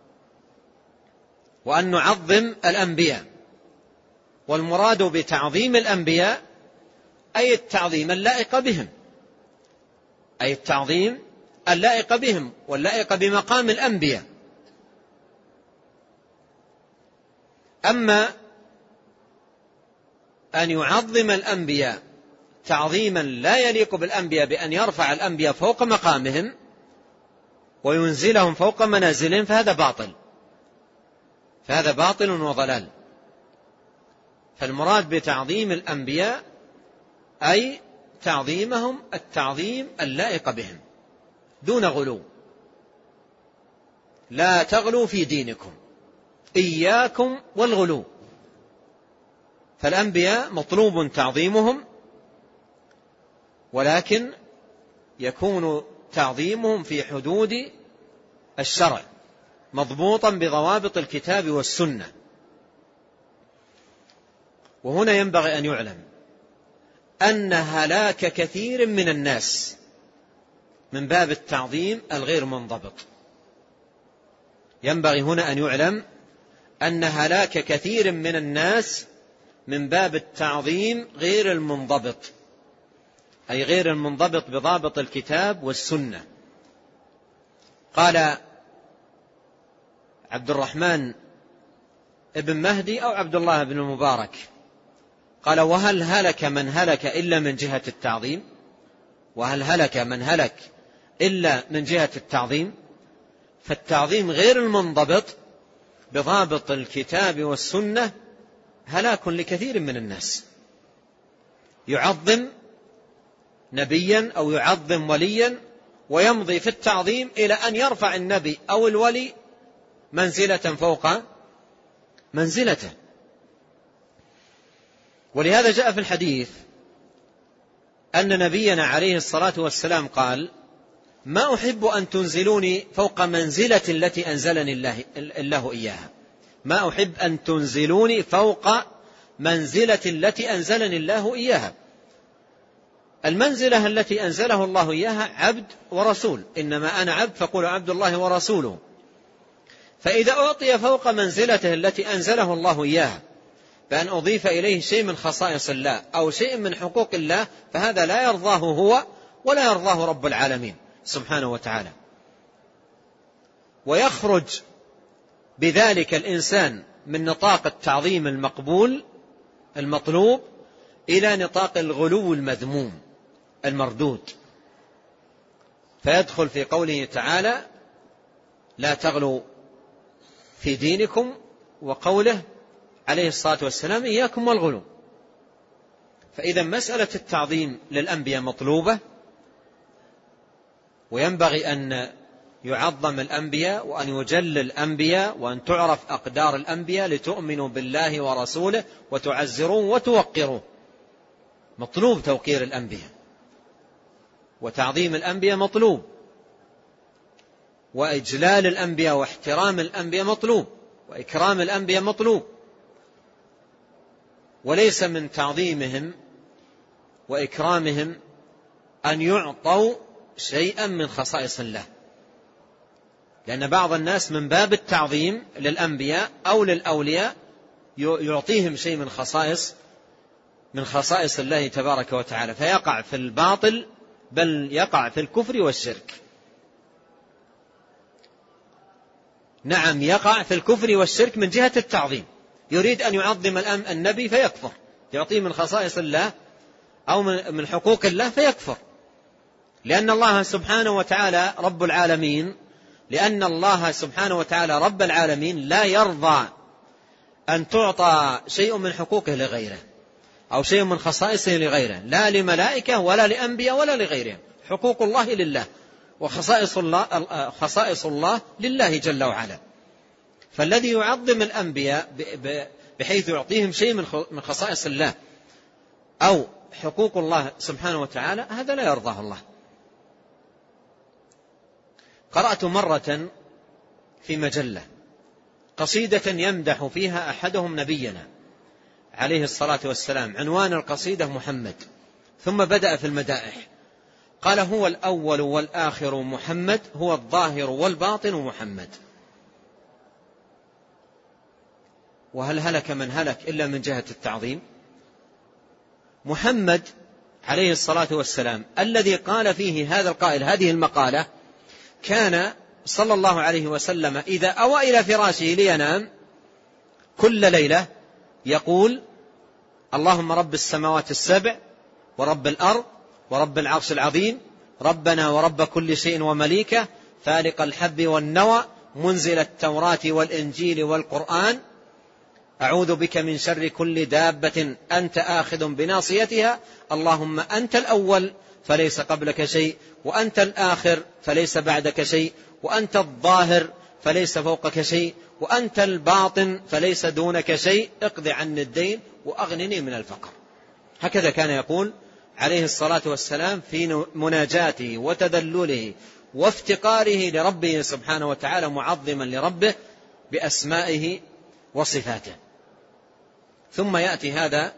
Speaker 3: وأن نعظم الأنبياء. والمراد بتعظيم الأنبياء أي التعظيم اللائق بهم، أي التعظيم اللائق بهم واللائق بمقام الأنبياء. أما أن يعظم الأنبياء تعظيما لا يليق بالأنبياء بأن يرفع الأنبياء فوق مقامهم وينزلهم فوق منازلهم، فهذا باطل، فهذا باطل وضلال. فالمراد بتعظيم الأنبياء أي تعظيمهم التعظيم اللائق بهم دون غلو. لا تغلوا في دينكم، إياكم والغلو. فالأنبياء مطلوب تعظيمهم، ولكن يكون تعظيمهم في حدود الشرع مضبوطا بضوابط الكتاب والسنة. وهنا ينبغي أن يعلم أن هلاك كثير من الناس من باب التعظيم الغير منضبط. ينبغي هنا أن يعلم أن هلاك كثير من الناس من باب التعظيم غير المنضبط، أي غير المنضبط بضابط الكتاب والسنة. قال عبد الرحمن ابن مهدي أو عبد الله بن المبارك، قال وهل هلك من هلك إلا من جهة التعظيم؟ وهل هلك من هلك إلا من جهة التعظيم؟ فالتعظيم غير المنضبط بضابط الكتاب والسنة هلاك لكثير من الناس. يعظم نبيا أو يعظم وليا ويمضي في التعظيم إلى أن يرفع النبي أو الولي منزلة فوق منزلته. ولهذا جاء في الحديث أن نبينا عليه الصلاة والسلام قال ما أحب أن تنزلوني فوق منزلة التي أنزلني الله, الله إياها. ما أحب أن تنزلوني فوق منزلة التي أنزلني الله إياها. المنزلة التي أنزله الله إياها عبد ورسول، إنما أنا عبد فقولوا عبد الله ورسوله. فإذا أعطي فوق منزلته التي أنزله الله إياها بأن أضيف إليه شيء من خصائص الله أو شيء من حقوق الله، فهذا لا يرضاه هو ولا يرضاه رب العالمين سبحانه وتعالى. ويخرج بذلك الإنسان من نطاق التعظيم المقبول المطلوب إلى نطاق الغلو المذموم المردود، فيدخل في قوله تعالى لا تغلوا في دينكم، وقوله عليه الصلاة والسلام إياكم والغلو. فإذا مسألة التعظيم للأنبياء مطلوبة، وينبغي أن يعظم الأنبياء وأن يجل الأنبياء وأن تعرف أقدار الأنبياء لتؤمنوا بالله ورسوله وتعزروه وتوقروه. مطلوب توقير الأنبياء وتعظيم الأنبياء مطلوب، وإجلال الأنبياء واحترام الأنبياء مطلوب، وإكرام الأنبياء مطلوب. وليس من تعظيمهم وإكرامهم أن يعطوا شيئا من خصائص الله، لأن بعض الناس من باب التعظيم للأنبياء أو للأولياء يعطيهم شيء من خصائص من خصائص الله تبارك وتعالى، فيقع في الباطل بل يقع في الكفر والشرك. نعم، يقع في الكفر والشرك من جهة التعظيم، يريد أن يعظم النبي فيكفر، يعطيه من خصائص الله أو من حقوق الله فيكفر، لأن الله سبحانه وتعالى رب العالمين لأن الله سبحانه وتعالى رب العالمين لا يرضى أن تعطى شيء من حقوقه لغيره أو شيء من خصائصه لغيره، لا لملائكة ولا لأنبياء ولا لغيرهم. حقوق الله لله، وخصائص الله, خصائص الله لله جل وعلا. فالذي يعظم الأنبياء بحيث يعطيهم شيء من خصائص الله أو حقوق الله سبحانه وتعالى، هذا لا يرضاه الله. قرأت مرة في مجلة قصيدة يمدح فيها أحدهم نبينا عليه الصلاة والسلام، عنوان القصيدة محمد، ثم بدأ في المدائح، قال هو الأول والآخر محمد، هو الظاهر والباطن محمد. وهل هلك من هلك إلا من جهة التعظيم؟ محمد عليه الصلاة والسلام الذي قال فيه هذا القائل هذه المقالة، كان صلى الله عليه وسلم إذا أوى إلى فراشه لينام كل ليلة يقول اللهم رب السماوات السبع ورب الأرض ورب العرش العظيم، ربنا ورب كل شيء ومليكه، فالق الحب والنوى، منزل التوراة والإنجيل والقرآن، أعوذ بك من شر كل دابة أنت آخذ بناصيتها، اللهم أنت الأول فليس قبلك شيء، وأنت الآخر فليس بعدك شيء، وأنت الظاهر فليس فوقك شيء، وأنت الباطن فليس دونك شيء، اقض عني الدين وأغنني من الفقر. هكذا كان يقول عليه الصلاة والسلام في مناجاته وتذلله وافتقاره لربه سبحانه وتعالى، معظما لربه بأسمائه وصفاته. ثم يأتي هذا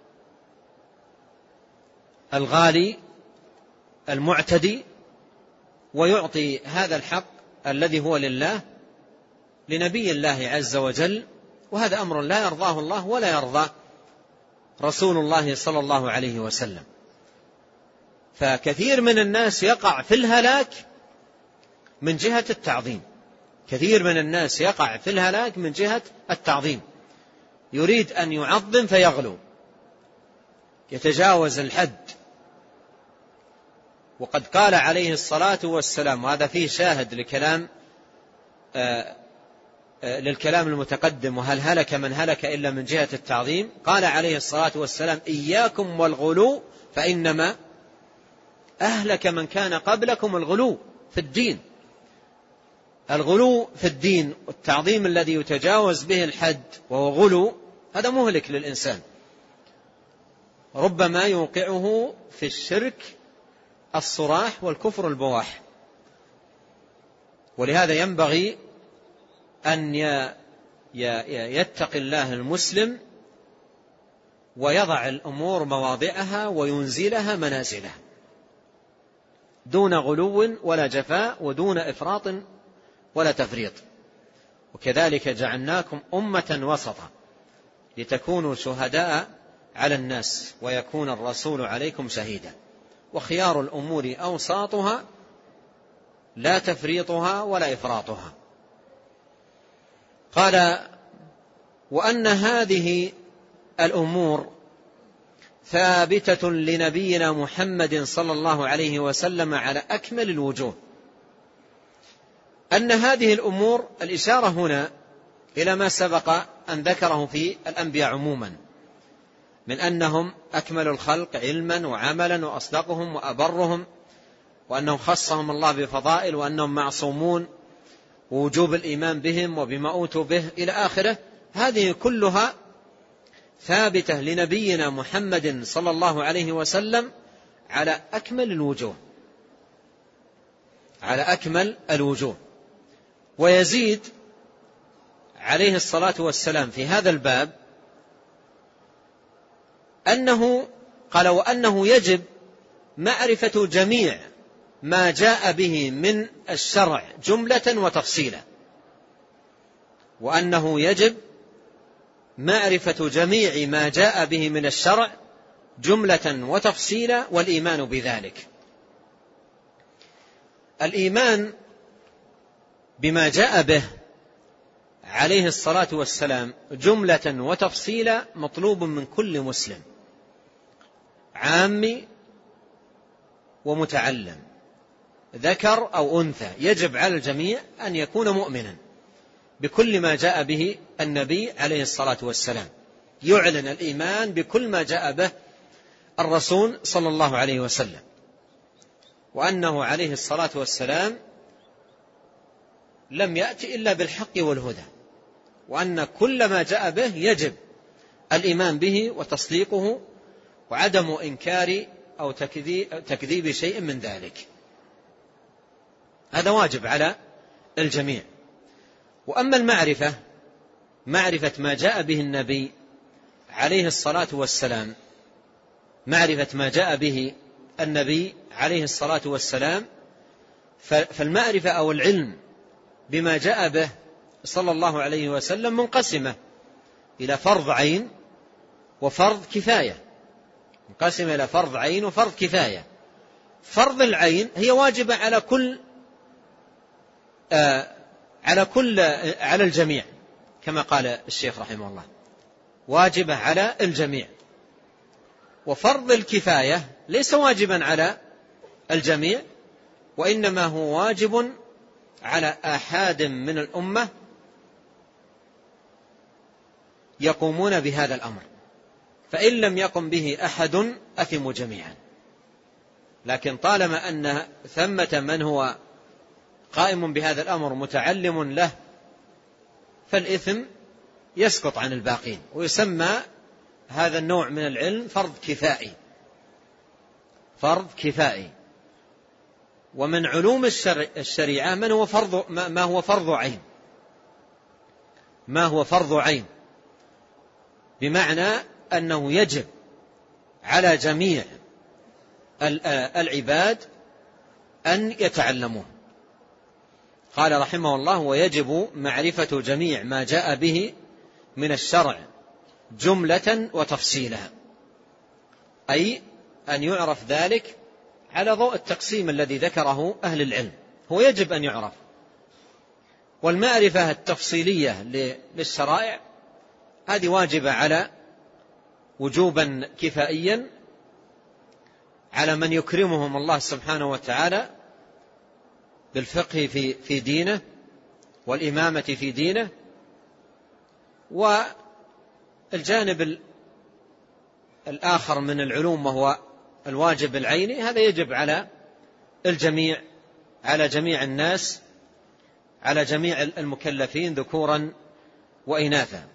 Speaker 3: الغالي المعتدي ويعطي هذا الحق الذي هو لله لنبي الله عز وجل، وهذا أمر لا يرضاه الله ولا يرضى رسول الله صلى الله عليه وسلم. فكثير من الناس يقع في الهلاك من جهة التعظيم، كثير من الناس يقع في الهلاك من جهة التعظيم، يريد أن يعظم فيغلو، يتجاوز الحد. وقد قال عليه الصلاة والسلام، وهذا فيه شاهد لكلام آآ آآ للكلام المتقدم، وهل هلك من هلك إلا من جهة التعظيم، قال عليه الصلاة والسلام إياكم والغلو فإنما أهلك من كان قبلكم الغلو في الدين. الغلو في الدين والتعظيم الذي يتجاوز به الحد وهو غلو، هذا مهلك للإنسان، ربما يوقعه في الشرك الصراح والكفر البواح. ولهذا ينبغي أن يتقي الله المسلم ويضع الأمور مواضعها وينزلها منازلها، دون غلو ولا جفاء ودون إفراط ولا تفريط. وكذلك جعلناكم أمة وسطا لتكونوا شهداء على الناس ويكون الرسول عليكم شهيدا، وخيار الأمور أوساطها لا تفريطها ولا إفراطها. قال: وأن هذه الأمور ثابتة لنبينا محمد صلى الله عليه وسلم على أكمل الوجوه. أن هذه الأمور، الإشارة هنا إلى ما سبق أن ذكره في الأنبياء عموما، من أنهم أكمل الخلق علما وعملا وأصدقهم وأبرهم، وأنهم خصهم الله بفضائل، وأنهم معصومون، ووجوب الإيمان بهم وبما أوتوا به إلى آخره. هذه كلها ثابتة لنبينا محمد صلى الله عليه وسلم على أكمل الوجوه، على أكمل الوجوه. ويزيد عليه الصلاة والسلام في هذا الباب أنه قال: وأنه يجب معرفة جميع ما جاء به من الشرع جملة وتفصيلا. وأنه يجب معرفة جميع ما جاء به من الشرع جملة وتفصيلا، والإيمان بذلك. الإيمان بما جاء به عليه الصلاة والسلام جملة وتفصيلا مطلوب من كل مسلم، عامي ومتعلم، ذكر أو أنثى. يجب على الجميع أن يكون مؤمنا بكل ما جاء به النبي عليه الصلاة والسلام، يعلن الإيمان بكل ما جاء به الرسول صلى الله عليه وسلم، وأنه عليه الصلاة والسلام لم يأتي إلا بالحق والهدى، وأن كل ما جاء به يجب الإيمان به وتصديقه، وعدم إنكار أو تكذيب شيء من ذلك. هذا واجب على الجميع. وأما المعرفة، معرفة ما جاء به النبي عليه الصلاة والسلام، معرفة ما جاء به النبي عليه الصلاة والسلام، فالمعرفة أو العلم بما جاء به صلى الله عليه وسلم منقسمة إلى فرض عين وفرض كفاية، منقسمة إلى فرض عين وفرض كفاية. فرض العين هي واجبة على كل آه على كل على الجميع، كما قال الشيخ رحمه الله، واجبة على الجميع. وفرض الكفاية ليس واجبا على الجميع، وإنما هو واجب على آحاد من الأمة يقومون بهذا الأمر، فإن لم يقم به أحد أثموا جميعا. لكن طالما أن ثمة من هو قائم بهذا الأمر متعلم له، فالإثم يسقط عن الباقين، ويسمى هذا النوع من العلم فرض كفائي، فرض كفائي. ومن علوم الشريعة من هو فرض ما هو فرض عين، ما هو فرض عين، بمعنى أنه يجب على جميع العباد أن يتعلموه. قال رحمه الله: ويجب معرفة جميع ما جاء به من الشرع جملة وتفصيلا، أي أن يعرف ذلك على ضوء التقسيم الذي ذكره أهل العلم، هو يجب أن يعرف. والمعرفة التفصيلية للشرائع هذه واجبة على وجوبا كفائيا على من يكرمهم الله سبحانه وتعالى بالفقه في في دينه والإمامة في دينه. والجانب الآخر من العلوم وهو الواجب العيني، هذا يجب على الجميع، على جميع الناس، على جميع المكلفين ذكورا وإناثا.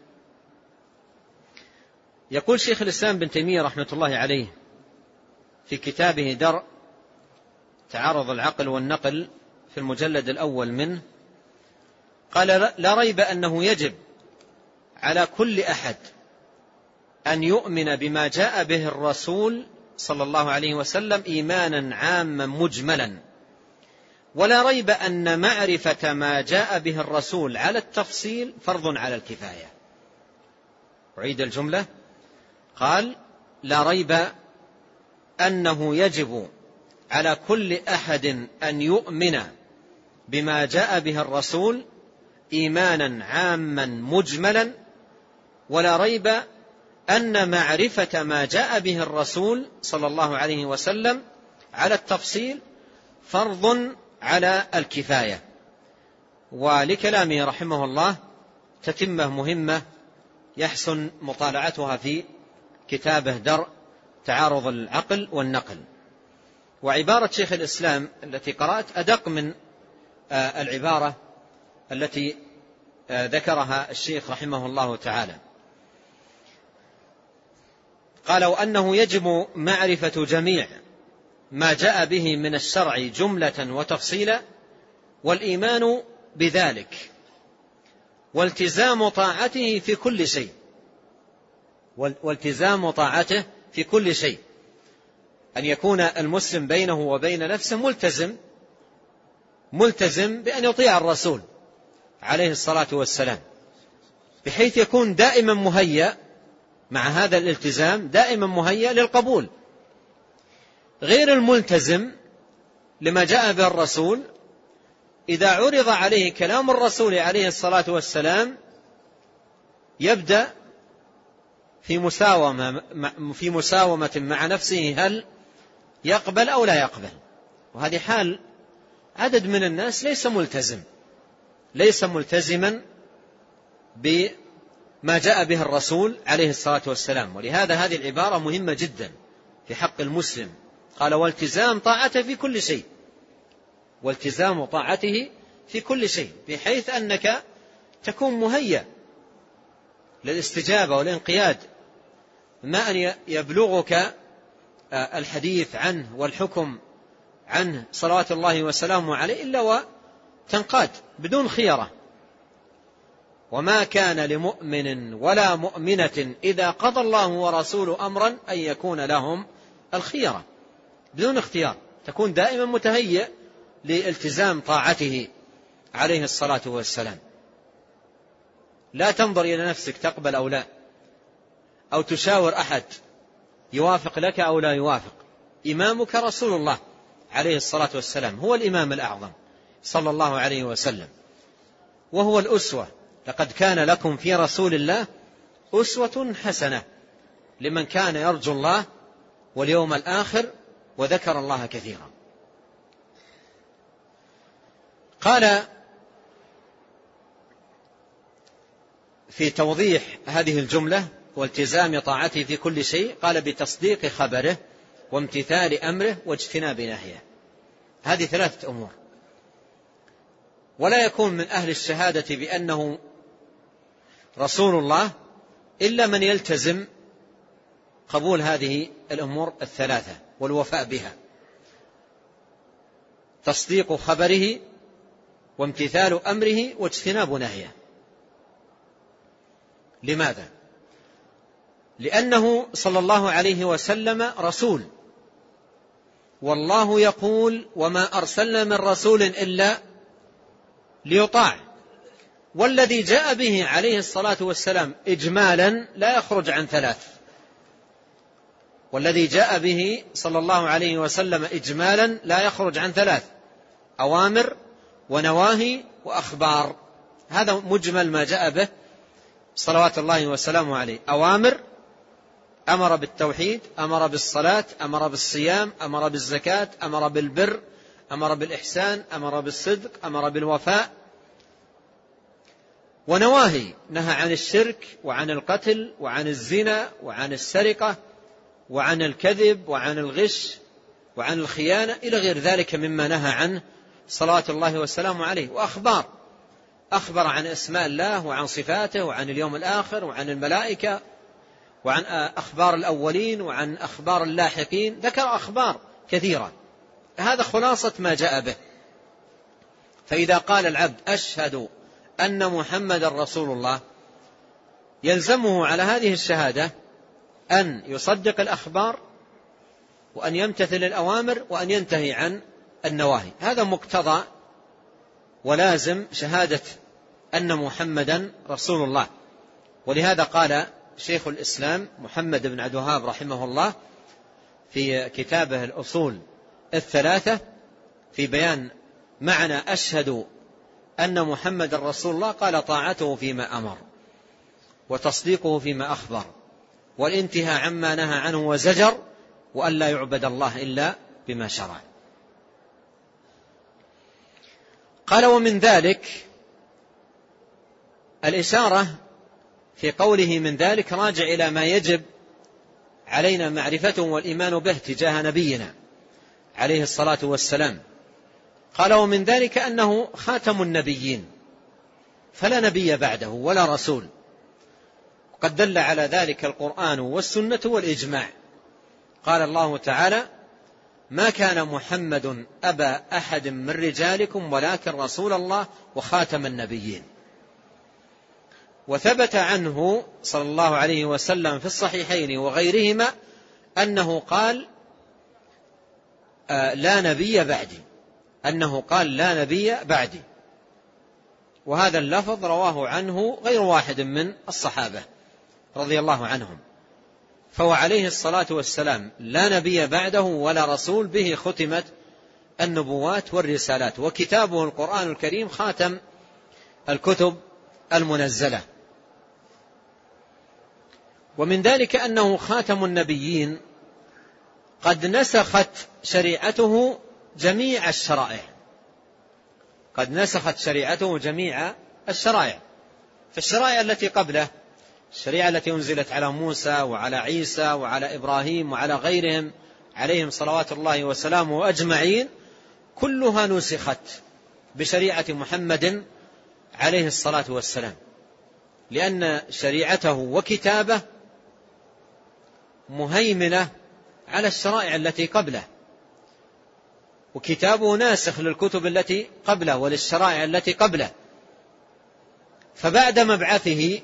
Speaker 3: يقول شيخ الإسلام بن تيمية رحمة الله عليه في كتابه درء تعارض العقل والنقل في المجلد الأول منه، قال: لا ريب أنه يجب على كل أحد أن يؤمن بما جاء به الرسول صلى الله عليه وسلم إيمانا عاما مجملا، ولا ريب أن معرفة ما جاء به الرسول على التفصيل فرض على الكفاية. أعيد الجملة. قال: لا ريب أنه يجب على كل أحد أن يؤمن بما جاء به الرسول إيمانا عاما مجملا، ولا ريب أن معرفة ما جاء به الرسول صلى الله عليه وسلم على التفصيل فرض على الكفاية. ولكلامه رحمه الله تتمة مهمة يحسن مطالعتها في كتابه درء تعارض العقل والنقل. وعبارة شيخ الإسلام التي قرأت أدق من العبارة التي ذكرها الشيخ رحمه الله تعالى. قال: وأنه يجب معرفة جميع ما جاء به من الشرع جملة وتفصيلا، والإيمان بذلك، والتزام طاعته في كل شيء والتزام طاعته في كل شيء أن يكون المسلم بينه وبين نفسه ملتزم ملتزم بأن يطيع الرسول عليه الصلاة والسلام، بحيث يكون دائما مهيأ مع هذا الالتزام، دائما مهيأ للقبول. غير الملتزم لما جاء به الرسول إذا عرض عليه كلام الرسول عليه الصلاة والسلام يبدأ في مساومة في مساومة مع نفسه، هل يقبل أو لا يقبل. وهذه حال عدد من الناس ليس ملتزم ليس ملتزما بما جاء به الرسول عليه الصلاة والسلام. ولهذا هذه العبارة مهمة جدا في حق المسلم. قال: والتزام طاعته في كل شيء والتزام طاعته في كل شيء بحيث أنك تكون مهيأ للاستجابة والانقياد، ما أن يبلغك الحديث عنه والحكم عنه صلوات الله وسلامه عليه إلا وتنقاد بدون خيرة. وما كان لمؤمن ولا مؤمنة إذا قضى الله ورسوله أمرا أن يكون لهم الخيرة، بدون اختيار، تكون دائما متهيئ لالتزام طاعته عليه الصلاة والسلام. لا تنظر إلى نفسك تقبل أو لا، أو تشاور أحد يوافق لك أو لا يوافق. إمامك رسول الله عليه الصلاة والسلام، هو الإمام الأعظم صلى الله عليه وسلم، وهو الأسوة. لقد كان لكم في رسول الله أسوة حسنة لمن كان يرجو الله واليوم الآخر وذكر الله كثيرا. قال في توضيح هذه الجملة: والتزام طاعته في كل شيء، قال: بتصديق خبره وامتثال أمره واجتناب نهيه. هذه ثلاثة أمور. ولا يكون من أهل الشهادة بأنه رسول الله إلا من يلتزم قبول هذه الأمور الثلاثة والوفاء بها: تصديق خبره وامتثال أمره واجتناب نهيه. لماذا؟ لأنه صلى الله عليه وسلم رسول، والله يقول: وما أرسلنا من رسول إلا ليطاع. والذي جاء به عليه الصلاة والسلام إجمالا لا يخرج عن ثلاث. والذي جاء به صلى الله عليه وسلم إجمالا لا يخرج عن ثلاث: أوامر ونواهي وأخبار. هذا مجمل ما جاء به صلوات الله وسلامه عليه. أوامر: أمر بالتوحيد، أمر بالصلاة، أمر بالصيام، أمر بالزكاة، أمر بالبر، أمر بالإحسان، أمر بالصدق، أمر بالوفاء. ونواهي: نهى عن الشرك وعن القتل وعن الزنا وعن السرقة وعن الكذب وعن الغش وعن الخيانة إلى غير ذلك مما نهى عنه صلوات الله وسلامه عليه. وأخبار: أخبر عن أسماء الله وعن صفاته وعن اليوم الآخر وعن الملائكة وعن أخبار الأولين وعن أخبار اللاحقين، ذكر أخبار كثيرة. هذا خلاصة ما جاء به. فإذا قال العبد: أشهد أن محمد رسول الله، يلزمه على هذه الشهادة أن يصدق الأخبار وأن يمتثل الأوامر وأن ينتهي عن النواهي. هذا مقتضى ولازم شهادة أن محمدا رسول الله. ولهذا قال شيخ الإسلام محمد بن عبد الوهاب رحمه الله في كتابه الأصول الثلاثة في بيان معنى أشهد أن محمد رسول الله، قال: طاعته فيما أمر، وتصديقه فيما أخبر، والانتهاء عما نهى عنه وزجر، وأن لا يعبد الله إلا بما شرع. قال: ومن ذلك الإشارة في قوله من ذلك راجع إلى ما يجب علينا معرفته والإيمان به تجاه نبينا عليه الصلاة والسلام. قال: ومن ذلك أنه خاتم النبيين، فلا نبي بعده ولا رسول، قد دل على ذلك القرآن والسنة والإجماع. قال الله تعالى: ما كان محمد أبا أحد من رجالكم ولكن رسول الله وخاتم النبيين. وثبت عنه صلى الله عليه وسلم في الصحيحين وغيرهما أنه قال: آه لا نبي بعدي، أنه قال لا نبي بعدي. وهذا اللفظ رواه عنه غير واحد من الصحابة رضي الله عنهم. فهو عليه الصلاة والسلام لا نبي بعده ولا رسول، به ختمت النبوات والرسالات، وكتابه القرآن الكريم خاتم الكتب المنزلة. ومن ذلك أنه خاتم النبيين قد نسخت شريعته جميع الشرائع، قد نسخت شريعته جميع الشرائع. فالشرائع التي قبله، الشريعة التي أنزلت على موسى وعلى عيسى وعلى إبراهيم وعلى غيرهم عليهم صلوات الله وسلامه أجمعين، كلها نسخت بشريعة محمد عليه الصلاة والسلام، لأن شريعته وكتابه مهيمنة على الشرائع التي قبله، وكتابه ناسخ للكتب التي قبله وللشرائع التي قبله. فبعد مبعثه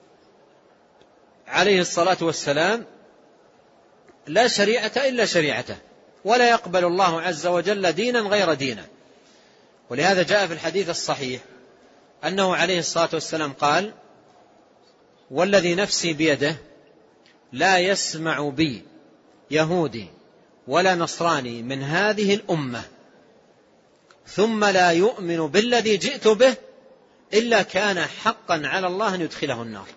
Speaker 3: عليه الصلاة والسلام لا شريعة إلا شريعته، ولا يقبل الله عز وجل دينا غير دينه. ولهذا جاء في الحديث الصحيح أنه عليه الصلاة والسلام قال: والذي نفسي بيده لا يسمع بي يهودي ولا نصراني من هذه الأمة ثم لا يؤمن بالذي جئت به إلا كان حقا على الله أن يدخله النار.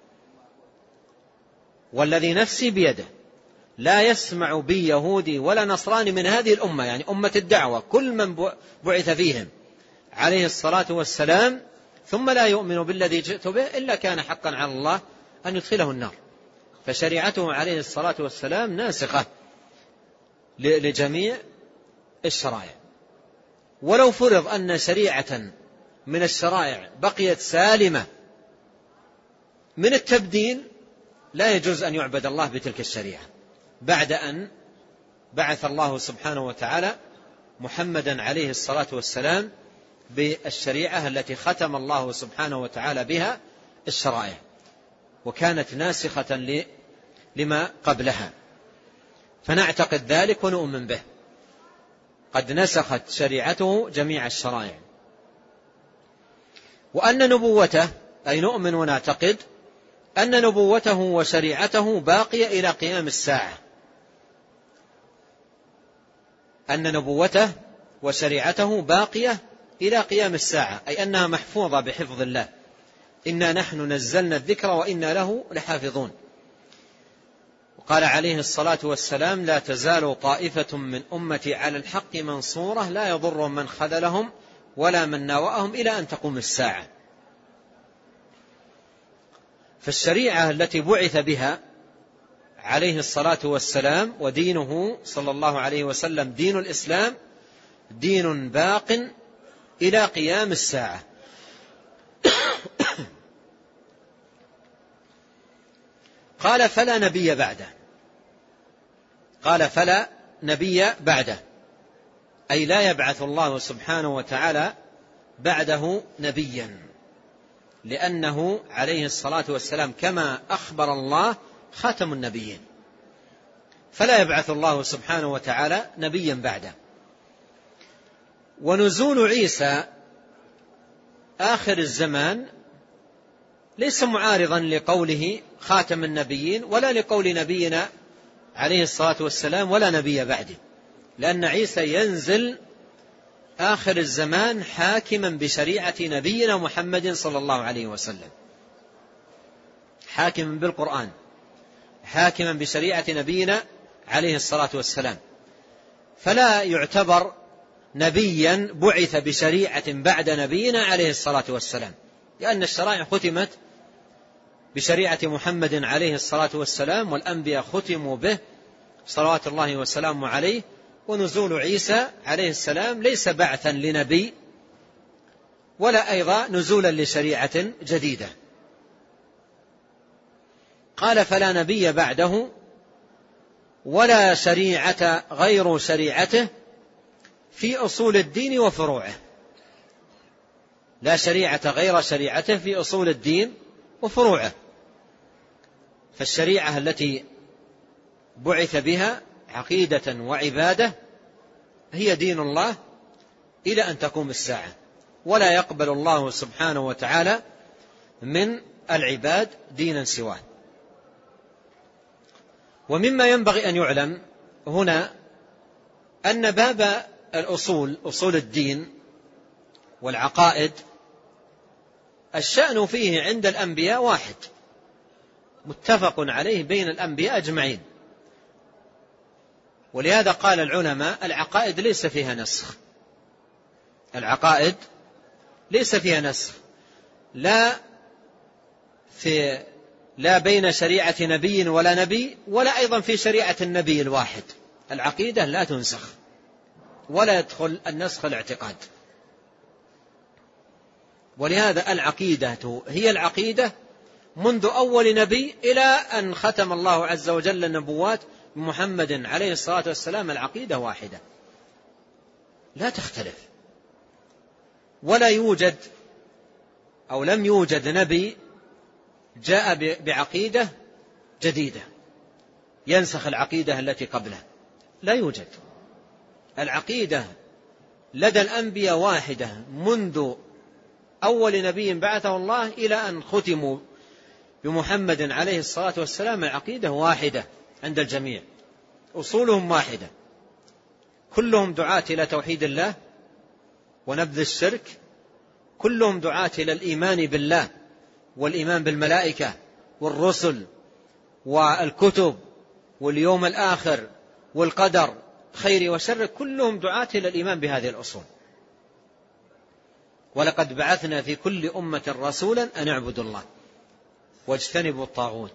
Speaker 3: والذي نفسي بيده لا يسمع بي يهودي ولا نصراني من هذه الأمة، يعني أمة الدعوة، كل من بعث فيهم عليه الصلاة والسلام، ثم لا يؤمن بالذي جئت به إلا كان حقا على الله أن يدخله النار. فشريعته عليه الصلاة والسلام ناسخة لجميع الشرائع. ولو فرض أن شريعة من الشرائع بقيت سالمة من التبديل، لا يجوز أن يعبد الله بتلك الشريعة بعد أن بعث الله سبحانه وتعالى محمدا عليه الصلاة والسلام بالشريعة التي ختم الله سبحانه وتعالى بها الشرائع، وكانت ناسخة لما قبلها. فنعتقد ذلك ونؤمن به، قد نسخت شريعته جميع الشرائع. وأن نبوته، أي نؤمن ونعتقد أن نبوته وشريعته باقية إلى قيام الساعة، أن نبوته وشريعته باقية إلى قيام الساعة، أي أنها محفوظة بحفظ الله. إنا نحن نزلنا الذكر وإنا له لحافظون. وقال عليه الصلاة والسلام: لا تزال طائفة من أمتي على الحق منصورة لا يضرهم من خذلهم ولا من ناوأهم إلى أن تقوم الساعة. فالشريعة التي بعث بها عليه الصلاة والسلام ودينه صلى الله عليه وسلم دين الإسلام دين باق إلى قيام الساعة. قال: فلا نبي بعده، قال: فلا نبي بعده، أي لا يبعث الله سبحانه وتعالى بعده نبيا، لأنه عليه الصلاة والسلام كما أخبر الله خاتم النبيين، فلا يبعث الله سبحانه وتعالى نبيا بعده. ونزول عيسى آخر الزمان ليس معارضا لقوله خاتم النبيين ولا لقول نبينا عليه الصلاة والسلام ولا نبي بعده، لأن عيسى ينزل آخر الزمان حاكما بشريعة نبينا محمد صلى الله عليه وسلم، حاكما بالقرآن، حاكما بشريعة نبينا عليه الصلاة والسلام، فلا يعتبر نبيا بعث بشريعة بعد نبينا عليه الصلاة والسلام، لأن الشرائع ختمت بشريعة محمد عليه الصلاة والسلام، والأنبياء ختموا به صلوات الله وسلامه عليه. ونزول عيسى عليه السلام ليس بعثا لنبي ولا أيضا نزولا لشريعة جديدة. قال فلا نبي بعده ولا شريعة غير شريعته في أصول الدين وفروعه، لا شريعة غير شريعته في أصول الدين وفروعه. فالشريعة التي بعث بها عقيدة وعبادة هي دين الله إلى أن تقوم الساعة، ولا يقبل الله سبحانه وتعالى من العباد دينا سواه. ومما ينبغي أن يعلم هنا أن باب الأصول، أصول الدين والعقائد، الشأن فيه عند الأنبياء واحد متفق عليه بين الأنبياء أجمعين. ولهذا قال العلماء العقائد ليس فيها نسخ، العقائد ليس فيها نسخ، لا في لا بين شريعة نبي ولا نبي، ولا أيضا في شريعة النبي الواحد. العقيدة لا تنسخ ولا يدخل النسخ الاعتقاد. ولهذا العقيدة هي العقيدة منذ أول نبي إلى أن ختم الله عز وجل النبوات بمحمد عليه الصلاة والسلام. العقيدة واحدة لا تختلف، ولا يوجد أو لم يوجد نبي جاء بعقيدة جديدة ينسخ العقيدة التي قبله، لا يوجد. العقيدة لدى الأنبياء واحدة منذ أول نبي بعثه الله إلى أن ختموا بمحمد عليه الصلاة والسلام. العقيدة واحدة عند الجميع، أصولهم واحدة، كلهم دعاة إلى توحيد الله ونبذ الشرك، كلهم دعاة إلى الإيمان بالله والإيمان بالملائكة والرسل والكتب واليوم الآخر والقدر خير وشر، كلهم دعاة إلى الإيمان بهذه الأصول. ولقد بعثنا في كل أمة رسولا أن اعبدوا الله واجتنبوا الطاغوت.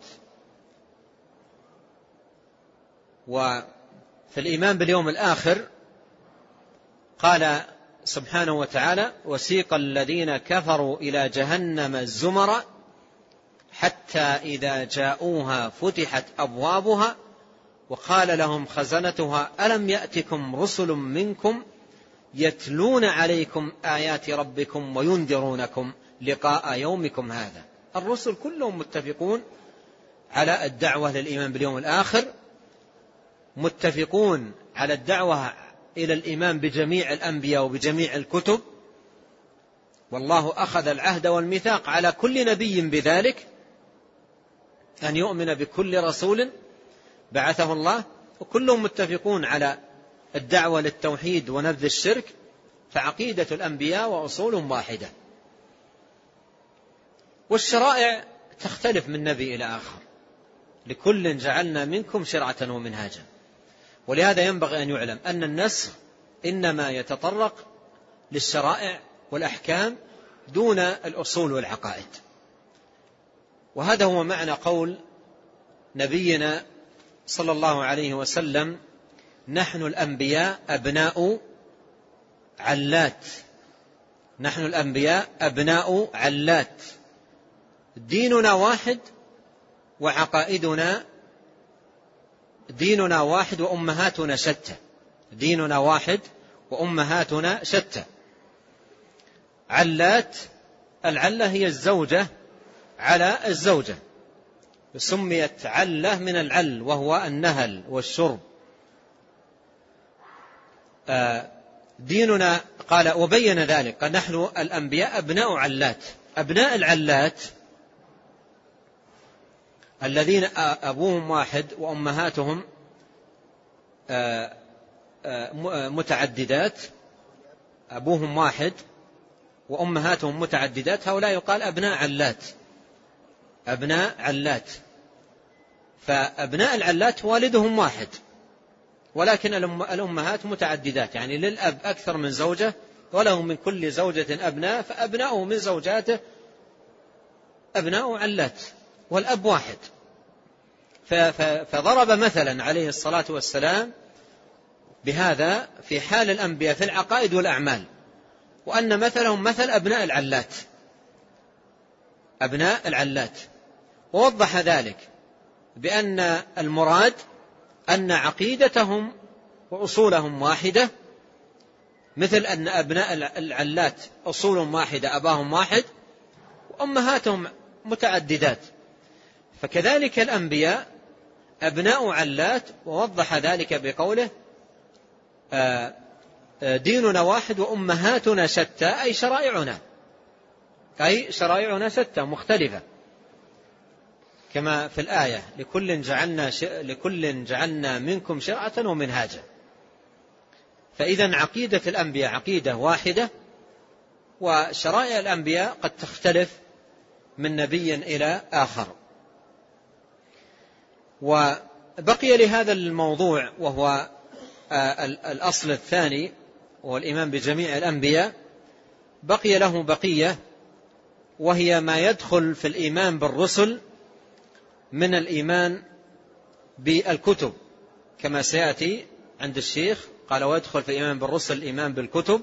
Speaker 3: وفي الإيمان باليوم الآخر قال سبحانه وتعالى وسيق الذين كفروا إلى جهنم زمرا حتى إذا جاءوها فتحت أبوابها وقال لهم خزنتها ألم يأتكم رسل منكم يتلون عليكم آيات ربكم وينذرونكم لقاء يومكم هذا. الرسل كلهم متفقون على الدعوة للإيمان باليوم الآخر، متفقون على الدعوة إلى الإيمان بجميع الأنبياء وبجميع الكتب، والله أخذ العهد والميثاق على كل نبي بذلك أن يؤمن بكل رسول بعثه الله، وكلهم متفقون على الدعوة للتوحيد ونبذ الشرك. فعقيدة الأنبياء وأصولهم واحدة. والشرائع تختلف من نبي إلى آخر، لكل جعلنا منكم شرعة ومنهاجا. ولهذا ينبغي أن يعلم أن النسخ إنما يتطرق للشرائع والأحكام دون الأصول والعقائد. وهذا هو معنى قول نبينا صلى الله عليه وسلم نحن الأنبياء أبناء علات، نحن الأنبياء أبناء علات، ديننا واحد وعقائدنا ديننا واحد وأمهاتنا شتى، ديننا واحد وأمهاتنا شتى. علات، العلة هي الزوجة على الزوجة، سميت علة من العل وهو النهل والشرب. ديننا قال وبين ذلك نحن الأنبياء أبناء علات. أبناء العلات الذين أبوهم واحد وأمهاتهم متعددات، أبوهم واحد وأمهاتهم متعددات، هؤلاء يقال أبناء علات، أبناء علات. فأبناء العلات والدهم واحد ولكن الأمهات متعددات، يعني للأب أكثر من زوجة وله من كل زوجة أبناء، فأبناؤه من زوجاته أبناء علات والأب واحد. فضرب مثلا عليه الصلاة والسلام بهذا في حال الأنبياء في العقائد والأعمال، وأن مثلهم مثل أبناء العلات، أبناء العلات. ووضح ذلك بأن المراد أن عقيدتهم وأصولهم واحدة، مثل أن أبناء العلات أصولهم واحدة، أباهم واحد وأمهاتهم متعددات، فكذلك الأنبياء أبناء علات. ووضح ذلك بقوله ديننا واحد وأمهاتنا شتى، أي شرائعنا أي شرائعنا شتى مختلفة، كما في الآية لكل جعلنا, لكل جعلنا منكم شرعة ومنهاجا. فإذا عقيدة الأنبياء عقيدة واحدة، وشرائع الأنبياء قد تختلف من نبي إلى آخر. وبقي لهذا الموضوع وهو الأصل الثاني وهو الإيمان بجميع الأنبياء، بقي له بقية، وهي ما يدخل في الإيمان بالرسل من الإيمان بالكتب، كما سيأتي عند الشيخ قال ويدخل في الإيمان بالرسل الإيمان بالكتب.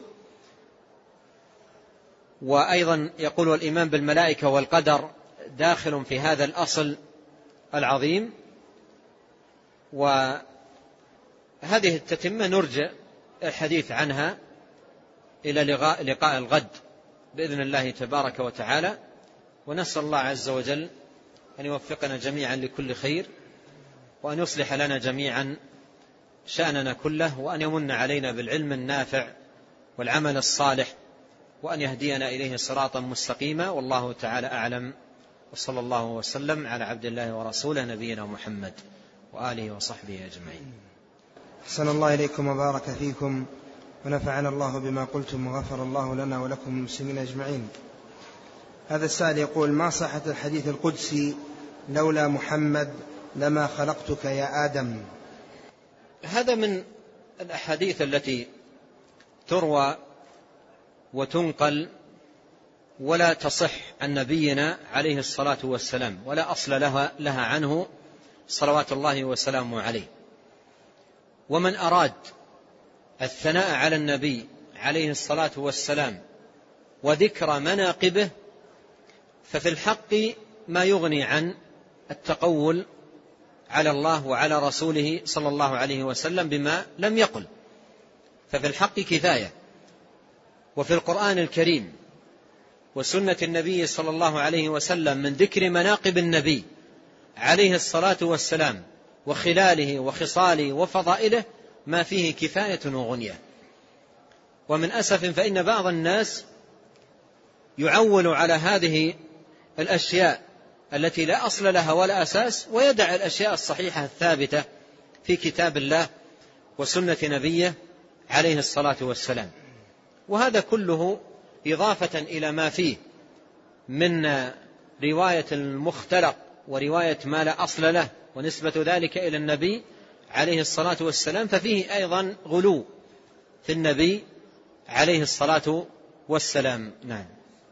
Speaker 3: وأيضا يقول والإيمان بالملائكة والقدر داخل في هذا الأصل العظيم. وهذه التتمة نرجع الحديث عنها إلى لقاء الغد بإذن الله تبارك وتعالى، ونسأل الله عز وجل أن يوفقنا جميعا لكل خير، وأن يصلح لنا جميعا شأننا كله، وأن يمن علينا بالعلم النافع والعمل الصالح، وأن يهدينا إليه صراطا مستقيما. والله تعالى أعلم، وصلى الله وسلم على عبد الله ورسوله نبينا محمد وآله وصحبه أجمعين.
Speaker 1: أحسن الله إليكم وبارك فيكم، ونفعنا الله بما قلتم، وغفر الله لنا ولكم المسلمين أجمعين. هذا السائل يقول: ما صحة الحديث القدسي لولا محمد لما خلقتك يا آدم؟
Speaker 3: هذا من الأحاديث التي تروى وتنقل ولا تصح عن نبينا عليه الصلاة والسلام، ولا أصل لها, لها عنه صلوات الله وسلامه عليه. ومن أراد الثناء على النبي عليه الصلاة والسلام وذكر مناقبه ففي الحق ما يغني عن التقول على الله وعلى رسوله صلى الله عليه وسلم بما لم يقل، ففي الحق كفاية. وفي القرآن الكريم وسنة النبي صلى الله عليه وسلم من ذكر مناقب النبي عليه الصلاة والسلام وخلاله وخصاله وفضائله ما فيه كفاية وغنية. ومن أسف فإن بعض الناس يعول على هذه الأشياء التي لا أصل لها ولا أساس، ويدع الأشياء الصحيحة الثابتة في كتاب الله وسنة نبيه عليه الصلاة والسلام. وهذا كله إضافة إلى ما فيه من رواية المختلق ورواية ما لا أصل له ونسبة ذلك إلى النبي عليه الصلاة والسلام، ففيه أيضا غلو في النبي عليه الصلاة والسلام. نعم.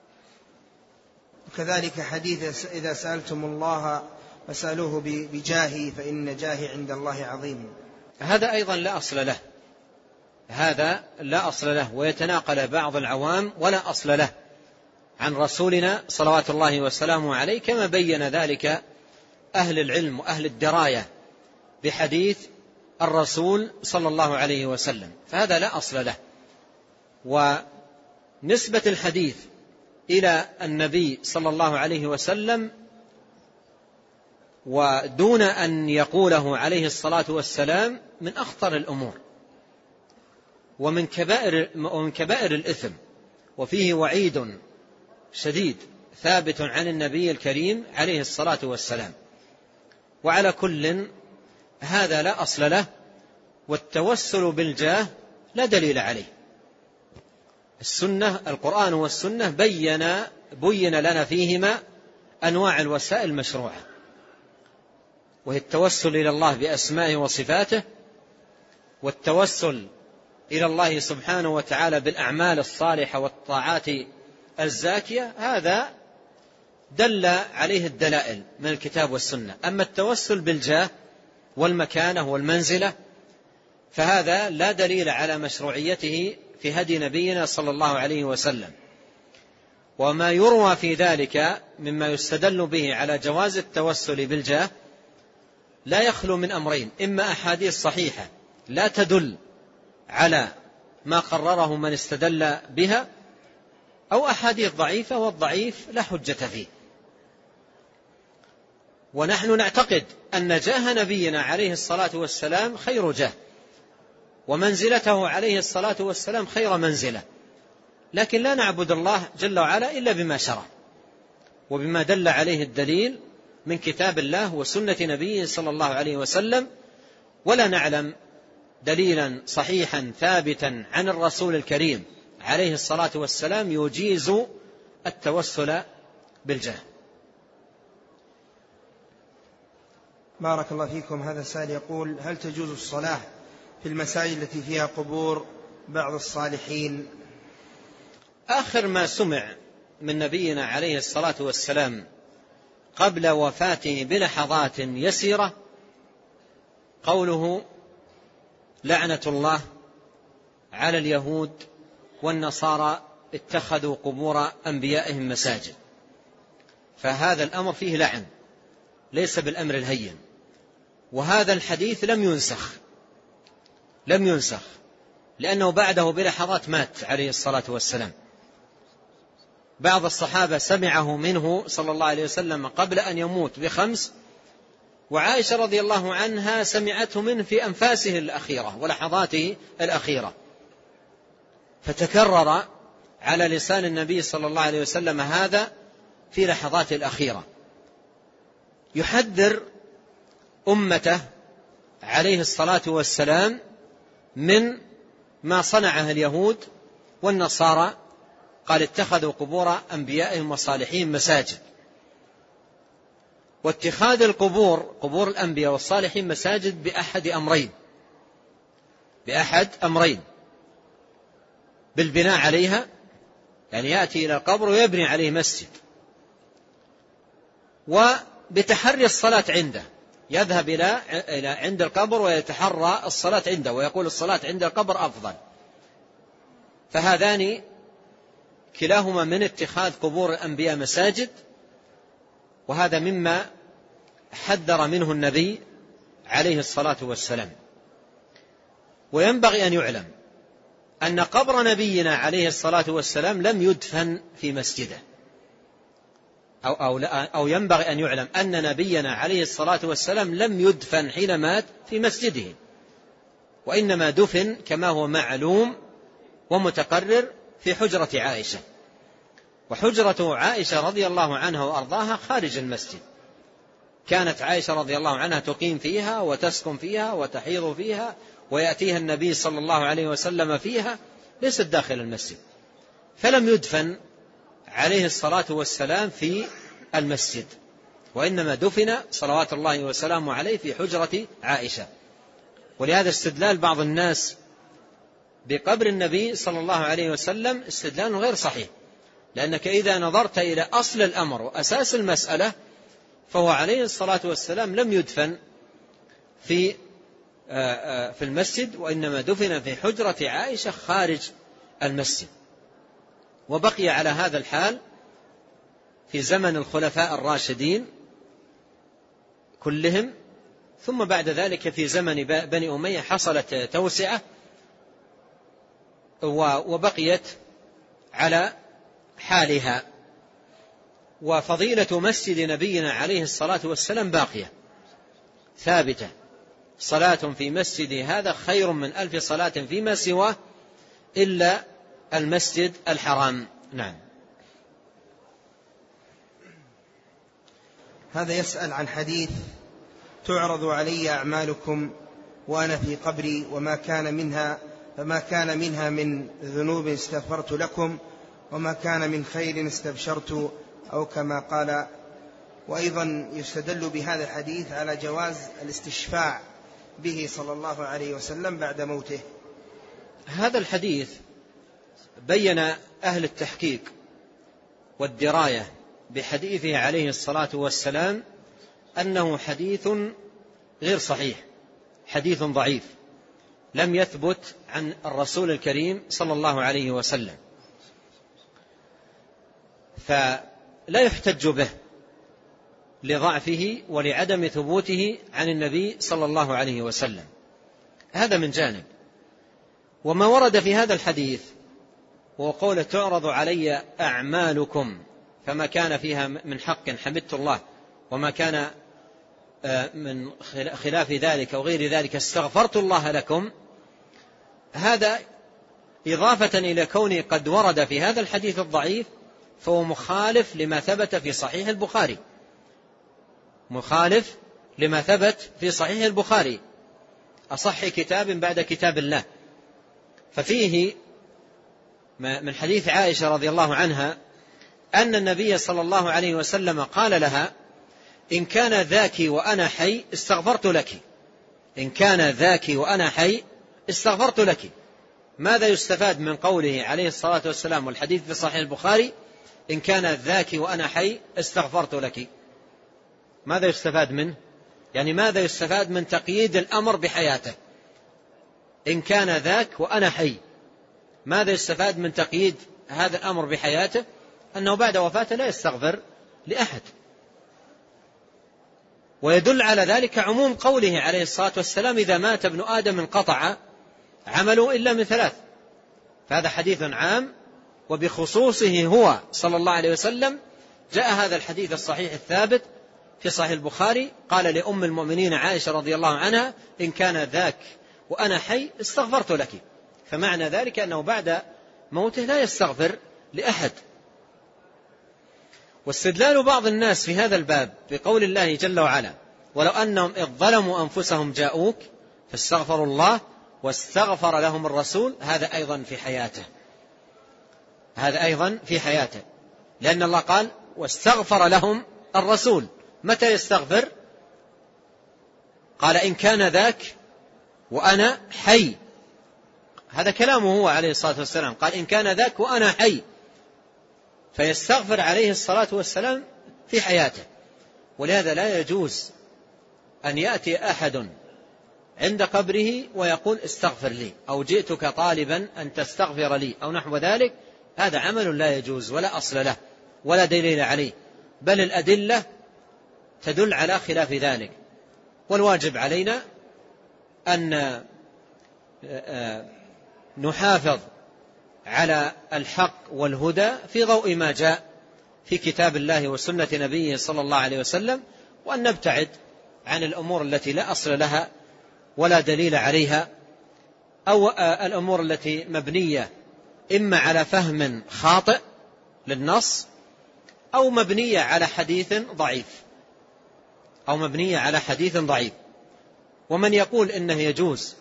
Speaker 1: وكذلك حديث: إذا سألتم الله فسألوه بجاهي فإن جاهي عند الله عظيم.
Speaker 3: هذا أيضا لا أصل له، هذا لا أصل له، ويتناقل بعض العوام ولا أصل له عن رسولنا صلوات الله وسلامه عليه، كما بين ذلك أهل العلم وأهل الدراية بحديث الرسول صلى الله عليه وسلم، فهذا لا أصل له. ونسبة الحديث إلى النبي صلى الله عليه وسلم ودون أن يقوله عليه الصلاة والسلام من أخطر الأمور ومن كبائر, ومن كبائر الإثم، وفيه وعيد شديد ثابت عن النبي الكريم عليه الصلاة والسلام. وعلى كل هذا لا أصل له، والتوسل بالجاه لا دليل عليه. السنة القرآن والسنة بين بين لنا فيهما أنواع الوسائل المشروعة، وهي التوسل إلى الله بأسمائه وصفاته، والتوسل إلى الله سبحانه وتعالى بالأعمال الصالحة والطاعات الزاكية. هذا دل عليه الدلائل من الكتاب والسنة. أما التوسل بالجاه والمكانة والمنزلة فهذا لا دليل على مشروعيته في هدي نبينا صلى الله عليه وسلم. وما يروى في ذلك مما يستدل به على جواز التوسل بالجاه لا يخلو من أمرين: إما أحاديث صحيحة لا تدل على ما قرره من استدل بها، أو أحاديث ضعيفة، والضعيف لا حجة فيه. ونحن نعتقد أن جاه نبينا عليه الصلاة والسلام خير جاه، ومنزلته عليه الصلاة والسلام خير منزلة، لكن لا نعبد الله جل وعلا إلا بما شرع وبما دل عليه الدليل من كتاب الله وسنة نبيه صلى الله عليه وسلم، ولا نعلم دليلا صحيحا ثابتا عن الرسول الكريم عليه الصلاة والسلام يجيز التوسل بالجاه.
Speaker 1: بارك الله فيكم. هذا السائل يقول: هل تجوز الصلاة في المساجد التي فيها قبور بعض الصالحين؟
Speaker 3: آخر ما سمع من نبينا عليه الصلاة والسلام قبل وفاته بلحظات يسيرة قوله: لعنة الله على اليهود والنصارى اتخذوا قبور أنبيائهم مساجد. فهذا الأمر فيه لعن، ليس بالأمر الهين. وهذا الحديث لم ينسخ لم ينسخ لأنه بعده بلحظات مات عليه الصلاة والسلام. بعض الصحابة سمعه منه صلى الله عليه وسلم قبل أن يموت بخمس، وعائشة رضي الله عنها سمعته منه في أنفاسه الأخيرة ولحظاته الأخيرة، فتكرر على لسان النبي صلى الله عليه وسلم هذا في لحظاته الأخيرة، يحذر أمته عليه الصلاة والسلام من ما صنعه اليهود والنصارى. قال: اتخذوا قبور أنبيائهم وصالحين مساجد. واتخاذ القبور قبور الأنبياء والصالحين مساجد بأحد أمرين بأحد أمرين بالبناء عليها، يعني يأتي إلى القبر ويبني عليه مسجد، وبتحري الصلاة عنده، يذهب إلى عند القبر ويتحرى الصلاة عنده ويقول الصلاة عند القبر أفضل. فهذان كلاهما من اتخاذ قبور الأنبياء مساجد، وهذا مما حذر منه النبي عليه الصلاة والسلام. وينبغي أن يعلم أن قبر نبينا عليه الصلاة والسلام لم يدفن في مسجده، أو, أو, أو ينبغي أن يعلم أن نبينا عليه الصلاة والسلام لم يدفن حين مات في مسجده، وإنما دفن كما هو معلوم ومتقرر في حجرة عائشة. وحجرة عائشة رضي الله عنها وأرضاها خارج المسجد، كانت عائشة رضي الله عنها تقيم فيها وتسكن فيها وتحيض فيها ويأتيها النبي صلى الله عليه وسلم فيها، ليست داخل المسجد، فلم يدفن عليه الصلاة والسلام في المسجد، وإنما دفن صلوات الله وسلامه عليه في حجرة عائشة. ولهذا استدلال بعض الناس بقبر النبي صلى الله عليه وسلم استدلال غير صحيح، لأنك إذا نظرت إلى أصل الأمر وأساس المسألة فهو عليه الصلاة والسلام لم يدفن في في المسجد، وإنما دفن في حجرة عائشة خارج المسجد، وبقي على هذا الحال في زمن الخلفاء الراشدين كلهم، ثم بعد ذلك في زمن بني أمية حصلت توسعة وبقيت على حالها. وفضيلة مسجد نبينا عليه الصلاة والسلام باقية ثابتة: صلاة في مسجد هذا خير من ألف صلاة فيما سواه إلا المسجد الحرام. نعم.
Speaker 1: هذا يسأل عن حديث تعرض علي أعمالكم وأنا في قبري وما كان منها فما كان منها من ذنوب استغفرت لكم وما كان من خير استبشرت، أو كما قال. وأيضا يستدل بهذا الحديث على جواز الاستشفاع به صلى الله عليه وسلم بعد موته.
Speaker 3: هذا الحديث بين أهل التحقيق والدراية بحديثه عليه الصلاة والسلام أنه حديث غير صحيح، حديث ضعيف لم يثبت عن الرسول الكريم صلى الله عليه وسلم، فلا يحتج به لضعفه ولعدم ثبوته عن النبي صلى الله عليه وسلم. هذا من جانب. وما ورد في هذا الحديث وهو قول تعرض علي أعمالكم فما كان فيها من حق حمدت الله وما كان من خلاف ذلك أو غير ذلك استغفرت الله لكم، هذا إضافة إلى كونه قد ورد في هذا الحديث الضعيف فهو مخالف لما ثبت في صحيح البخاري، مخالف لما ثبت في صحيح البخاري أصح كتاب بعد كتاب الله. ففيه من حديث عائشة رضي الله عنها أن النبي صلى الله عليه وسلم قال لها إن كان ذاك وأنا حي استغفرت لك، إن كان ذاك وأنا حي استغفرت لك. ماذا يستفاد من قوله عليه الصلاة والسلام والحديث في صحيح البخاري إن كان ذاك وأنا حي استغفرت لك؟ ماذا يستفاد منه؟ يعني ماذا يستفاد من تقييد الأمر بحياته؟ إن كان ذاك وأنا حي، ماذا يستفاد من تقييد هذا الأمر بحياته؟ أنه بعد وفاته لا يستغفر لأحد. ويدل على ذلك عموم قوله عليه الصلاة والسلام إذا مات ابن آدم انقطع عمله إلا من ثلاث، فهذا حديث عام، وبخصوصه هو صلى الله عليه وسلم جاء هذا الحديث الصحيح الثابت في صحيح البخاري قال لأم المؤمنين عائشة رضي الله عنها إن كان ذاك وأنا حي استغفرت لك، فمعنى ذلك أنه بعد موته لا يستغفر لأحد. واستدلال بعض الناس في هذا الباب بقول الله جل وعلا ولو أنهم إذ ظلموا أنفسهم جاءوك فاستغفروا الله واستغفر لهم الرسول، هذا أيضا في حياته، هذا أيضا في حياته، لأن الله قال واستغفر لهم الرسول. متى يستغفر؟ قال إن كان ذاك وأنا حي، هذا كلامه هو عليه الصلاة والسلام، قال إن كان ذاك وأنا حي، فيستغفر عليه الصلاة والسلام في حياته. ولهذا لا يجوز أن يأتي أحد عند قبره ويقول استغفر لي أو جئتك طالبا أن تستغفر لي أو نحو ذلك، هذا عمل لا يجوز ولا أصل له ولا دليل عليه، بل الأدلة تدل على خلاف ذلك. والواجب علينا أن نحافظ على الحق والهدى في ضوء ما جاء في كتاب الله وسنة نبيه صلى الله عليه وسلم، وأن نبتعد عن الأمور التي لا أصل لها ولا دليل عليها، أو الأمور التي مبنية إما على فهم خاطئ للنص أو مبنية على حديث ضعيف أو مبنية على حديث ضعيف. ومن يقول إنه يجوز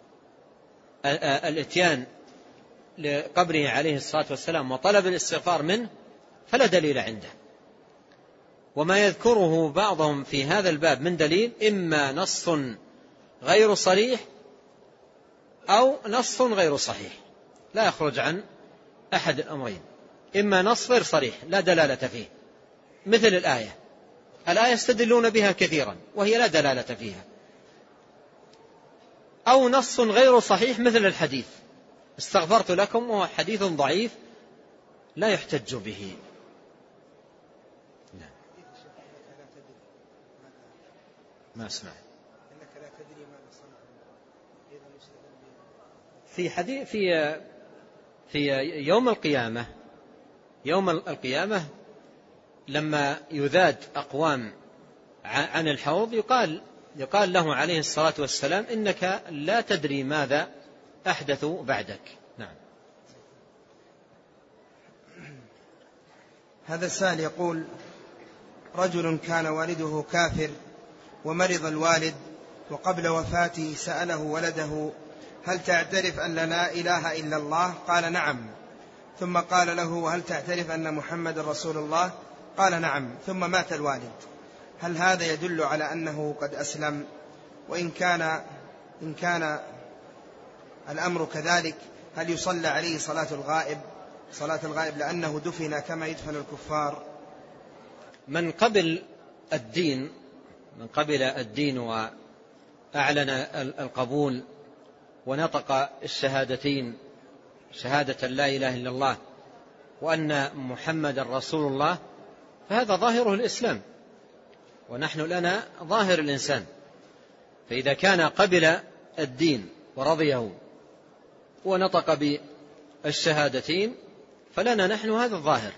Speaker 3: الاتيان لقبره عليه الصلاة والسلام وطلب الاستغفار منه فلا دليل عنده. وما يذكره بعضهم في هذا الباب من دليل إما نص غير صريح أو نص غير صحيح، لا يخرج عن أحد الأمرين، إما نص غير صريح لا دلالة فيه مثل الآية، الآية يستدلون بها كثيرا وهي لا دلالة فيها، أو نص غير صحيح مثل الحديث استغفرت لكم وهو حديث ضعيف لا يحتج به. ما أسمع في حديث في في يوم القيامة، يوم القيامة لما يذاد أقوام عن الحوض يقال يقال له عليه الصلاة والسلام إنك لا تدري ماذا أحدثوا بعدك. نعم.
Speaker 1: هذا السائل يقول رجل كان والده كافر ومرض الوالد وقبل وفاته سأله ولده: هل تعترف أن لا إله إلا الله؟ قال: نعم. ثم قال له: وهل تعترف أن محمد رسول الله؟ قال: نعم. ثم مات الوالد. هل هذا يدل على أنه قد أسلم؟ وإن كان إن كان الأمر كذلك، هل يصلى عليه صلاة الغائب صلاة الغائب لأنه دفن كما يدفن الكفار؟
Speaker 3: من قبل الدين من قبل الدين وأعلن القبول ونطق الشهادتين، شهادة لا إله إلا الله وأن محمد رسول الله، فهذا ظاهره الإسلام، ونحن لنا ظاهر الإنسان. فإذا كان قبل الدين ورضيه ونطق بالشهادتين فلنا نحن هذا الظاهر.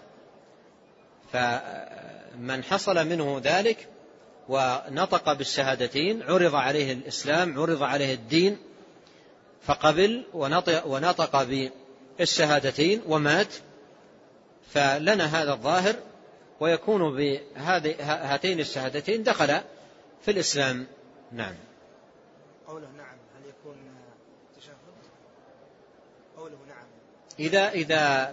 Speaker 3: فمن حصل منه ذلك ونطق بالشهادتين عرض عليه الإسلام، عرض عليه الدين، فقبل ونطق, ونطق بالشهادتين ومات، فلنا هذا الظاهر، ويكون بهاتين الشهادتين دخل في الإسلام. نعم.
Speaker 1: قوله نعم هل يكون تشهد؟ قوله نعم
Speaker 3: إذا إذا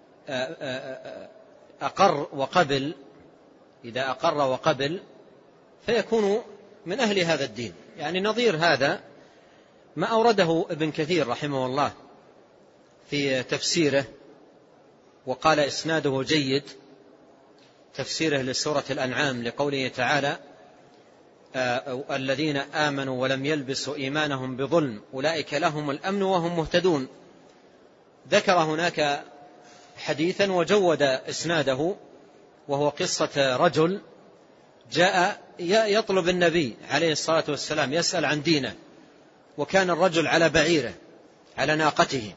Speaker 3: أقر وقبل إذا أقر وقبل فيكون من أهل هذا الدين. يعني نظير هذا ما أورده ابن كثير رحمه الله في تفسيره، وقال إسناده جيد، تفسيره لسورة الأنعام لقوله تعالى: الذين آمنوا ولم يلبسوا إيمانهم بظلم أولئك لهم الأمن وهم مهتدون. ذكر هناك حديثا وجود إسناده، وهو قصة رجل جاء يطلب النبي عليه الصلاة والسلام، يسأل عن دينه، وكان الرجل على بعيره على ناقته،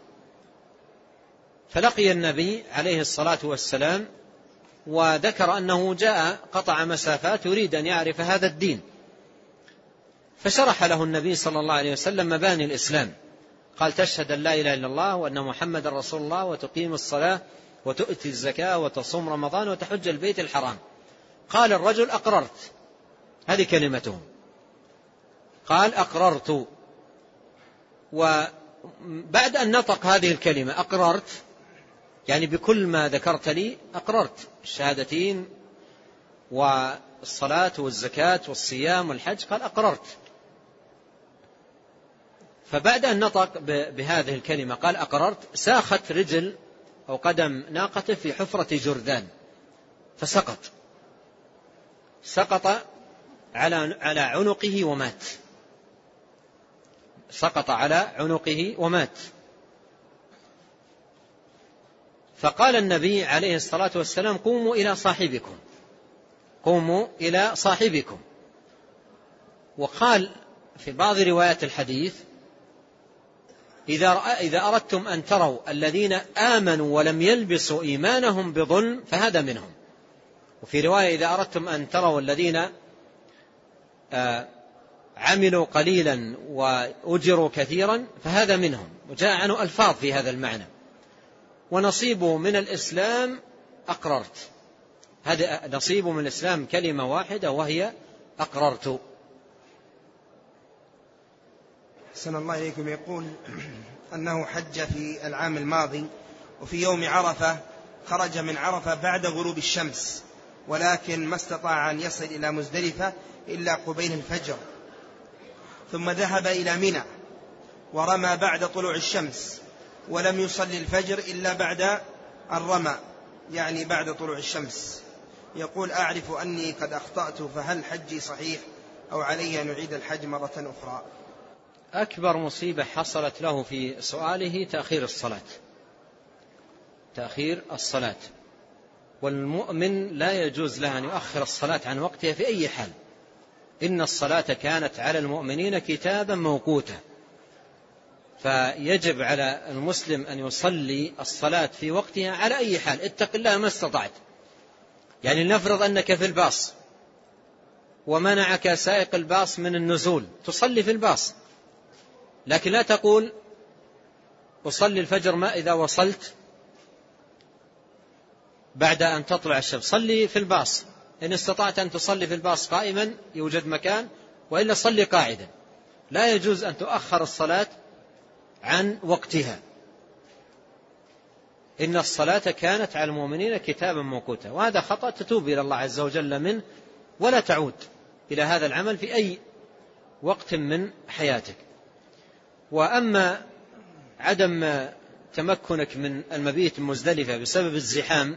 Speaker 3: فلقي النبي عليه الصلاة والسلام وذكر أنه جاء قطع مسافات يريد أن يعرف هذا الدين، فشرح له النبي صلى الله عليه وسلم مباني الإسلام. قال: تشهد أن لا إله إلا الله وأن محمد رسول الله، وتقيم الصلاة، وتؤتي الزكاة، وتصوم رمضان، وتحج البيت الحرام. قال الرجل: أقررت. هذه كلمته، قال: أقررت. وبعد أن نطق هذه الكلمة أقررت، يعني بكل ما ذكرت لي أقررت، الشهادتين والصلاة والزكاة والصيام والحج، قال: أقررت. فبعد أن نطق بهذه الكلمة قال أقررت، ساخت رجل أو قدم ناقته في حفرة جرذان فسقط، سقط على على عنقه ومات، سقط على عنقه ومات. فقال النبي عليه الصلاة والسلام: قوموا إلى صاحبكم، قوموا إلى صاحبكم. وقال في بعض روايات الحديث: إذا إذا أردتم أن تروا الذين آمنوا ولم يلبسوا إيمانهم بظلم فهذا منهم. وفي رواية: إذا أردتم أن تروا الذين عملوا قليلا وأجروا كثيرا فهذا منهم. وجاء عنه ألفاظ في هذا المعنى. ونصيبه من الإسلام أقررت، هذا نصيبه من الإسلام كلمة واحدة وهي أقررت.
Speaker 1: أحسن الله إليكم. يقول أنه حج في العام الماضي، وفي يوم عرفة خرج من عرفة بعد غروب الشمس، ولكن ما استطاع أن يصل إلى مزدلفة إلا قبيل الفجر، ثم ذهب إلى منى ورمى بعد طلوع الشمس، ولم يصلي الفجر إلا بعد الرمى، يعني بعد طلوع الشمس. يقول: أعرف أني قد أخطأت، فهل حجي صحيح أو علي أن أعيد الحج مرة أخرى؟
Speaker 3: أكبر مصيبة حصلت له في سؤاله تأخير الصلاة، تأخير الصلاة. والمؤمن لا يجوز له أن يؤخر الصلاة عن وقتها في أي حال. إن الصلاة كانت على المؤمنين كتابا موقوتا، فيجب على المسلم أن يصلي الصلاة في وقتها على أي حال. اتق الله ما استطعت. يعني لنفرض أنك في الباص ومنعك سائق الباص من النزول، تصلي في الباص، لكن لا تقول أصلي الفجر ما إذا وصلت بعد أن تطلع الشمس. صلي في الباص، إن استطعت أن تصلي في الباص قائما يوجد مكان، وإلا صلي قاعدا. لا يجوز أن تؤخر الصلاة عن وقتها. إن الصلاة كانت على المؤمنين كتابا موقوتا، وهذا خطأ تتوب إلى الله عز وجل منه ولا تعود إلى هذا العمل في أي وقت من حياتك. وأما عدم تمكنك من المبيت مزدلفة بسبب الزحام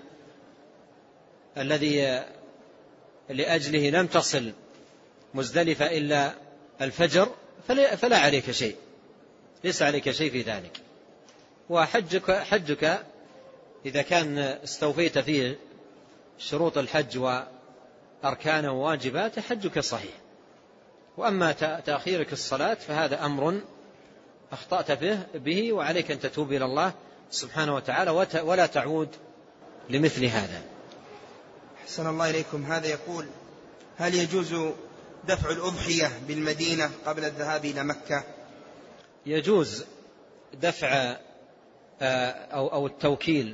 Speaker 3: الذي لأجله لم تصل مزدلفة إلا الفجر فلا عليك شيء، ليس عليك شيء في ذلك. وحجك حجك إذا كان استوفيت فيه شروط الحج وأركانه وواجباته حجك صحيح. وأما تأخيرك الصلاة فهذا أمر أخطأت به، وعليك أن تتوب إلى الله سبحانه وتعالى ولا تعود لمثل هذا.
Speaker 1: أحسن الله إليكم. هذا يقول: هل يجوز دفع الأضحية بالمدينة قبل الذهاب إلى مكة؟
Speaker 3: يجوز دفع أو أو التوكيل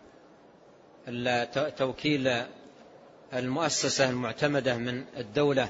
Speaker 3: توكيل المؤسسة المعتمدة من الدولة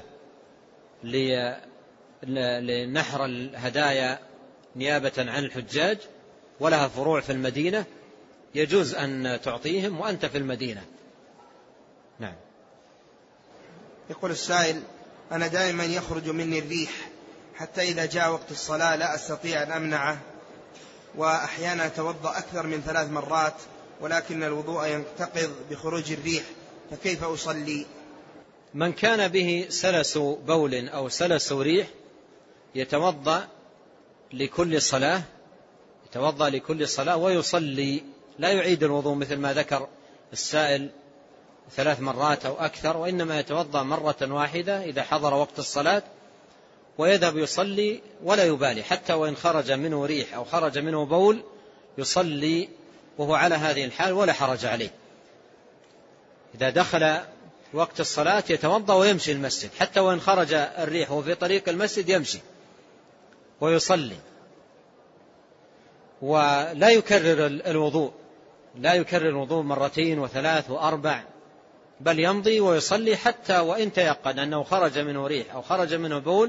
Speaker 3: لنحر الهدايا نيابة عن الحجاج ولها فروع في المدينة، يجوز أن تعطيهم وأنت في المدينة. نعم.
Speaker 1: يقول السائل: أنا دائما يخرج مني الريح حتى إذا جاء وقت الصلاة لا أستطيع أن أمنعه، وأحيانا أتوضأ أكثر من ثلاث مرات ولكن الوضوء ينتقض بخروج الريح، فكيف أصلي؟
Speaker 3: من كان به سلس بول أو سلس ريح يتوضأ لكل صلاة يتوضأ لكل صلاة ويصلي، لا يعيد الوضوء مثل ما ذكر السائل ثلاث مرات أو أكثر، وإنما يتوضأ مرة واحدة إذا حضر وقت الصلاة ويذهب يصلي ولا يبالي، حتى وإن خرج منه ريح أو خرج منه بول يصلي وهو على هذه الحال ولا حرج عليه. إذا دخل وقت الصلاة يتوضأ ويمشي المسجد، حتى وإن خرج الريح وفي طريق المسجد يمشي ويصلي، ولا يكرر الوضوء لا يكرر الوضوء مرتين وثلاث وأربع، بل يمضي ويصلي حتى وإن تيقن أنه خرج منه ريح أو خرج منه بول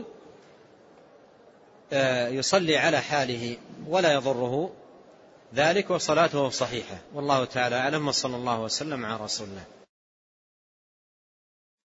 Speaker 3: يصلي على حاله ولا يضره ذلك وصلاته صحيحة. والله تعالى أعلم، وصلى الله وسلم على رسول الله.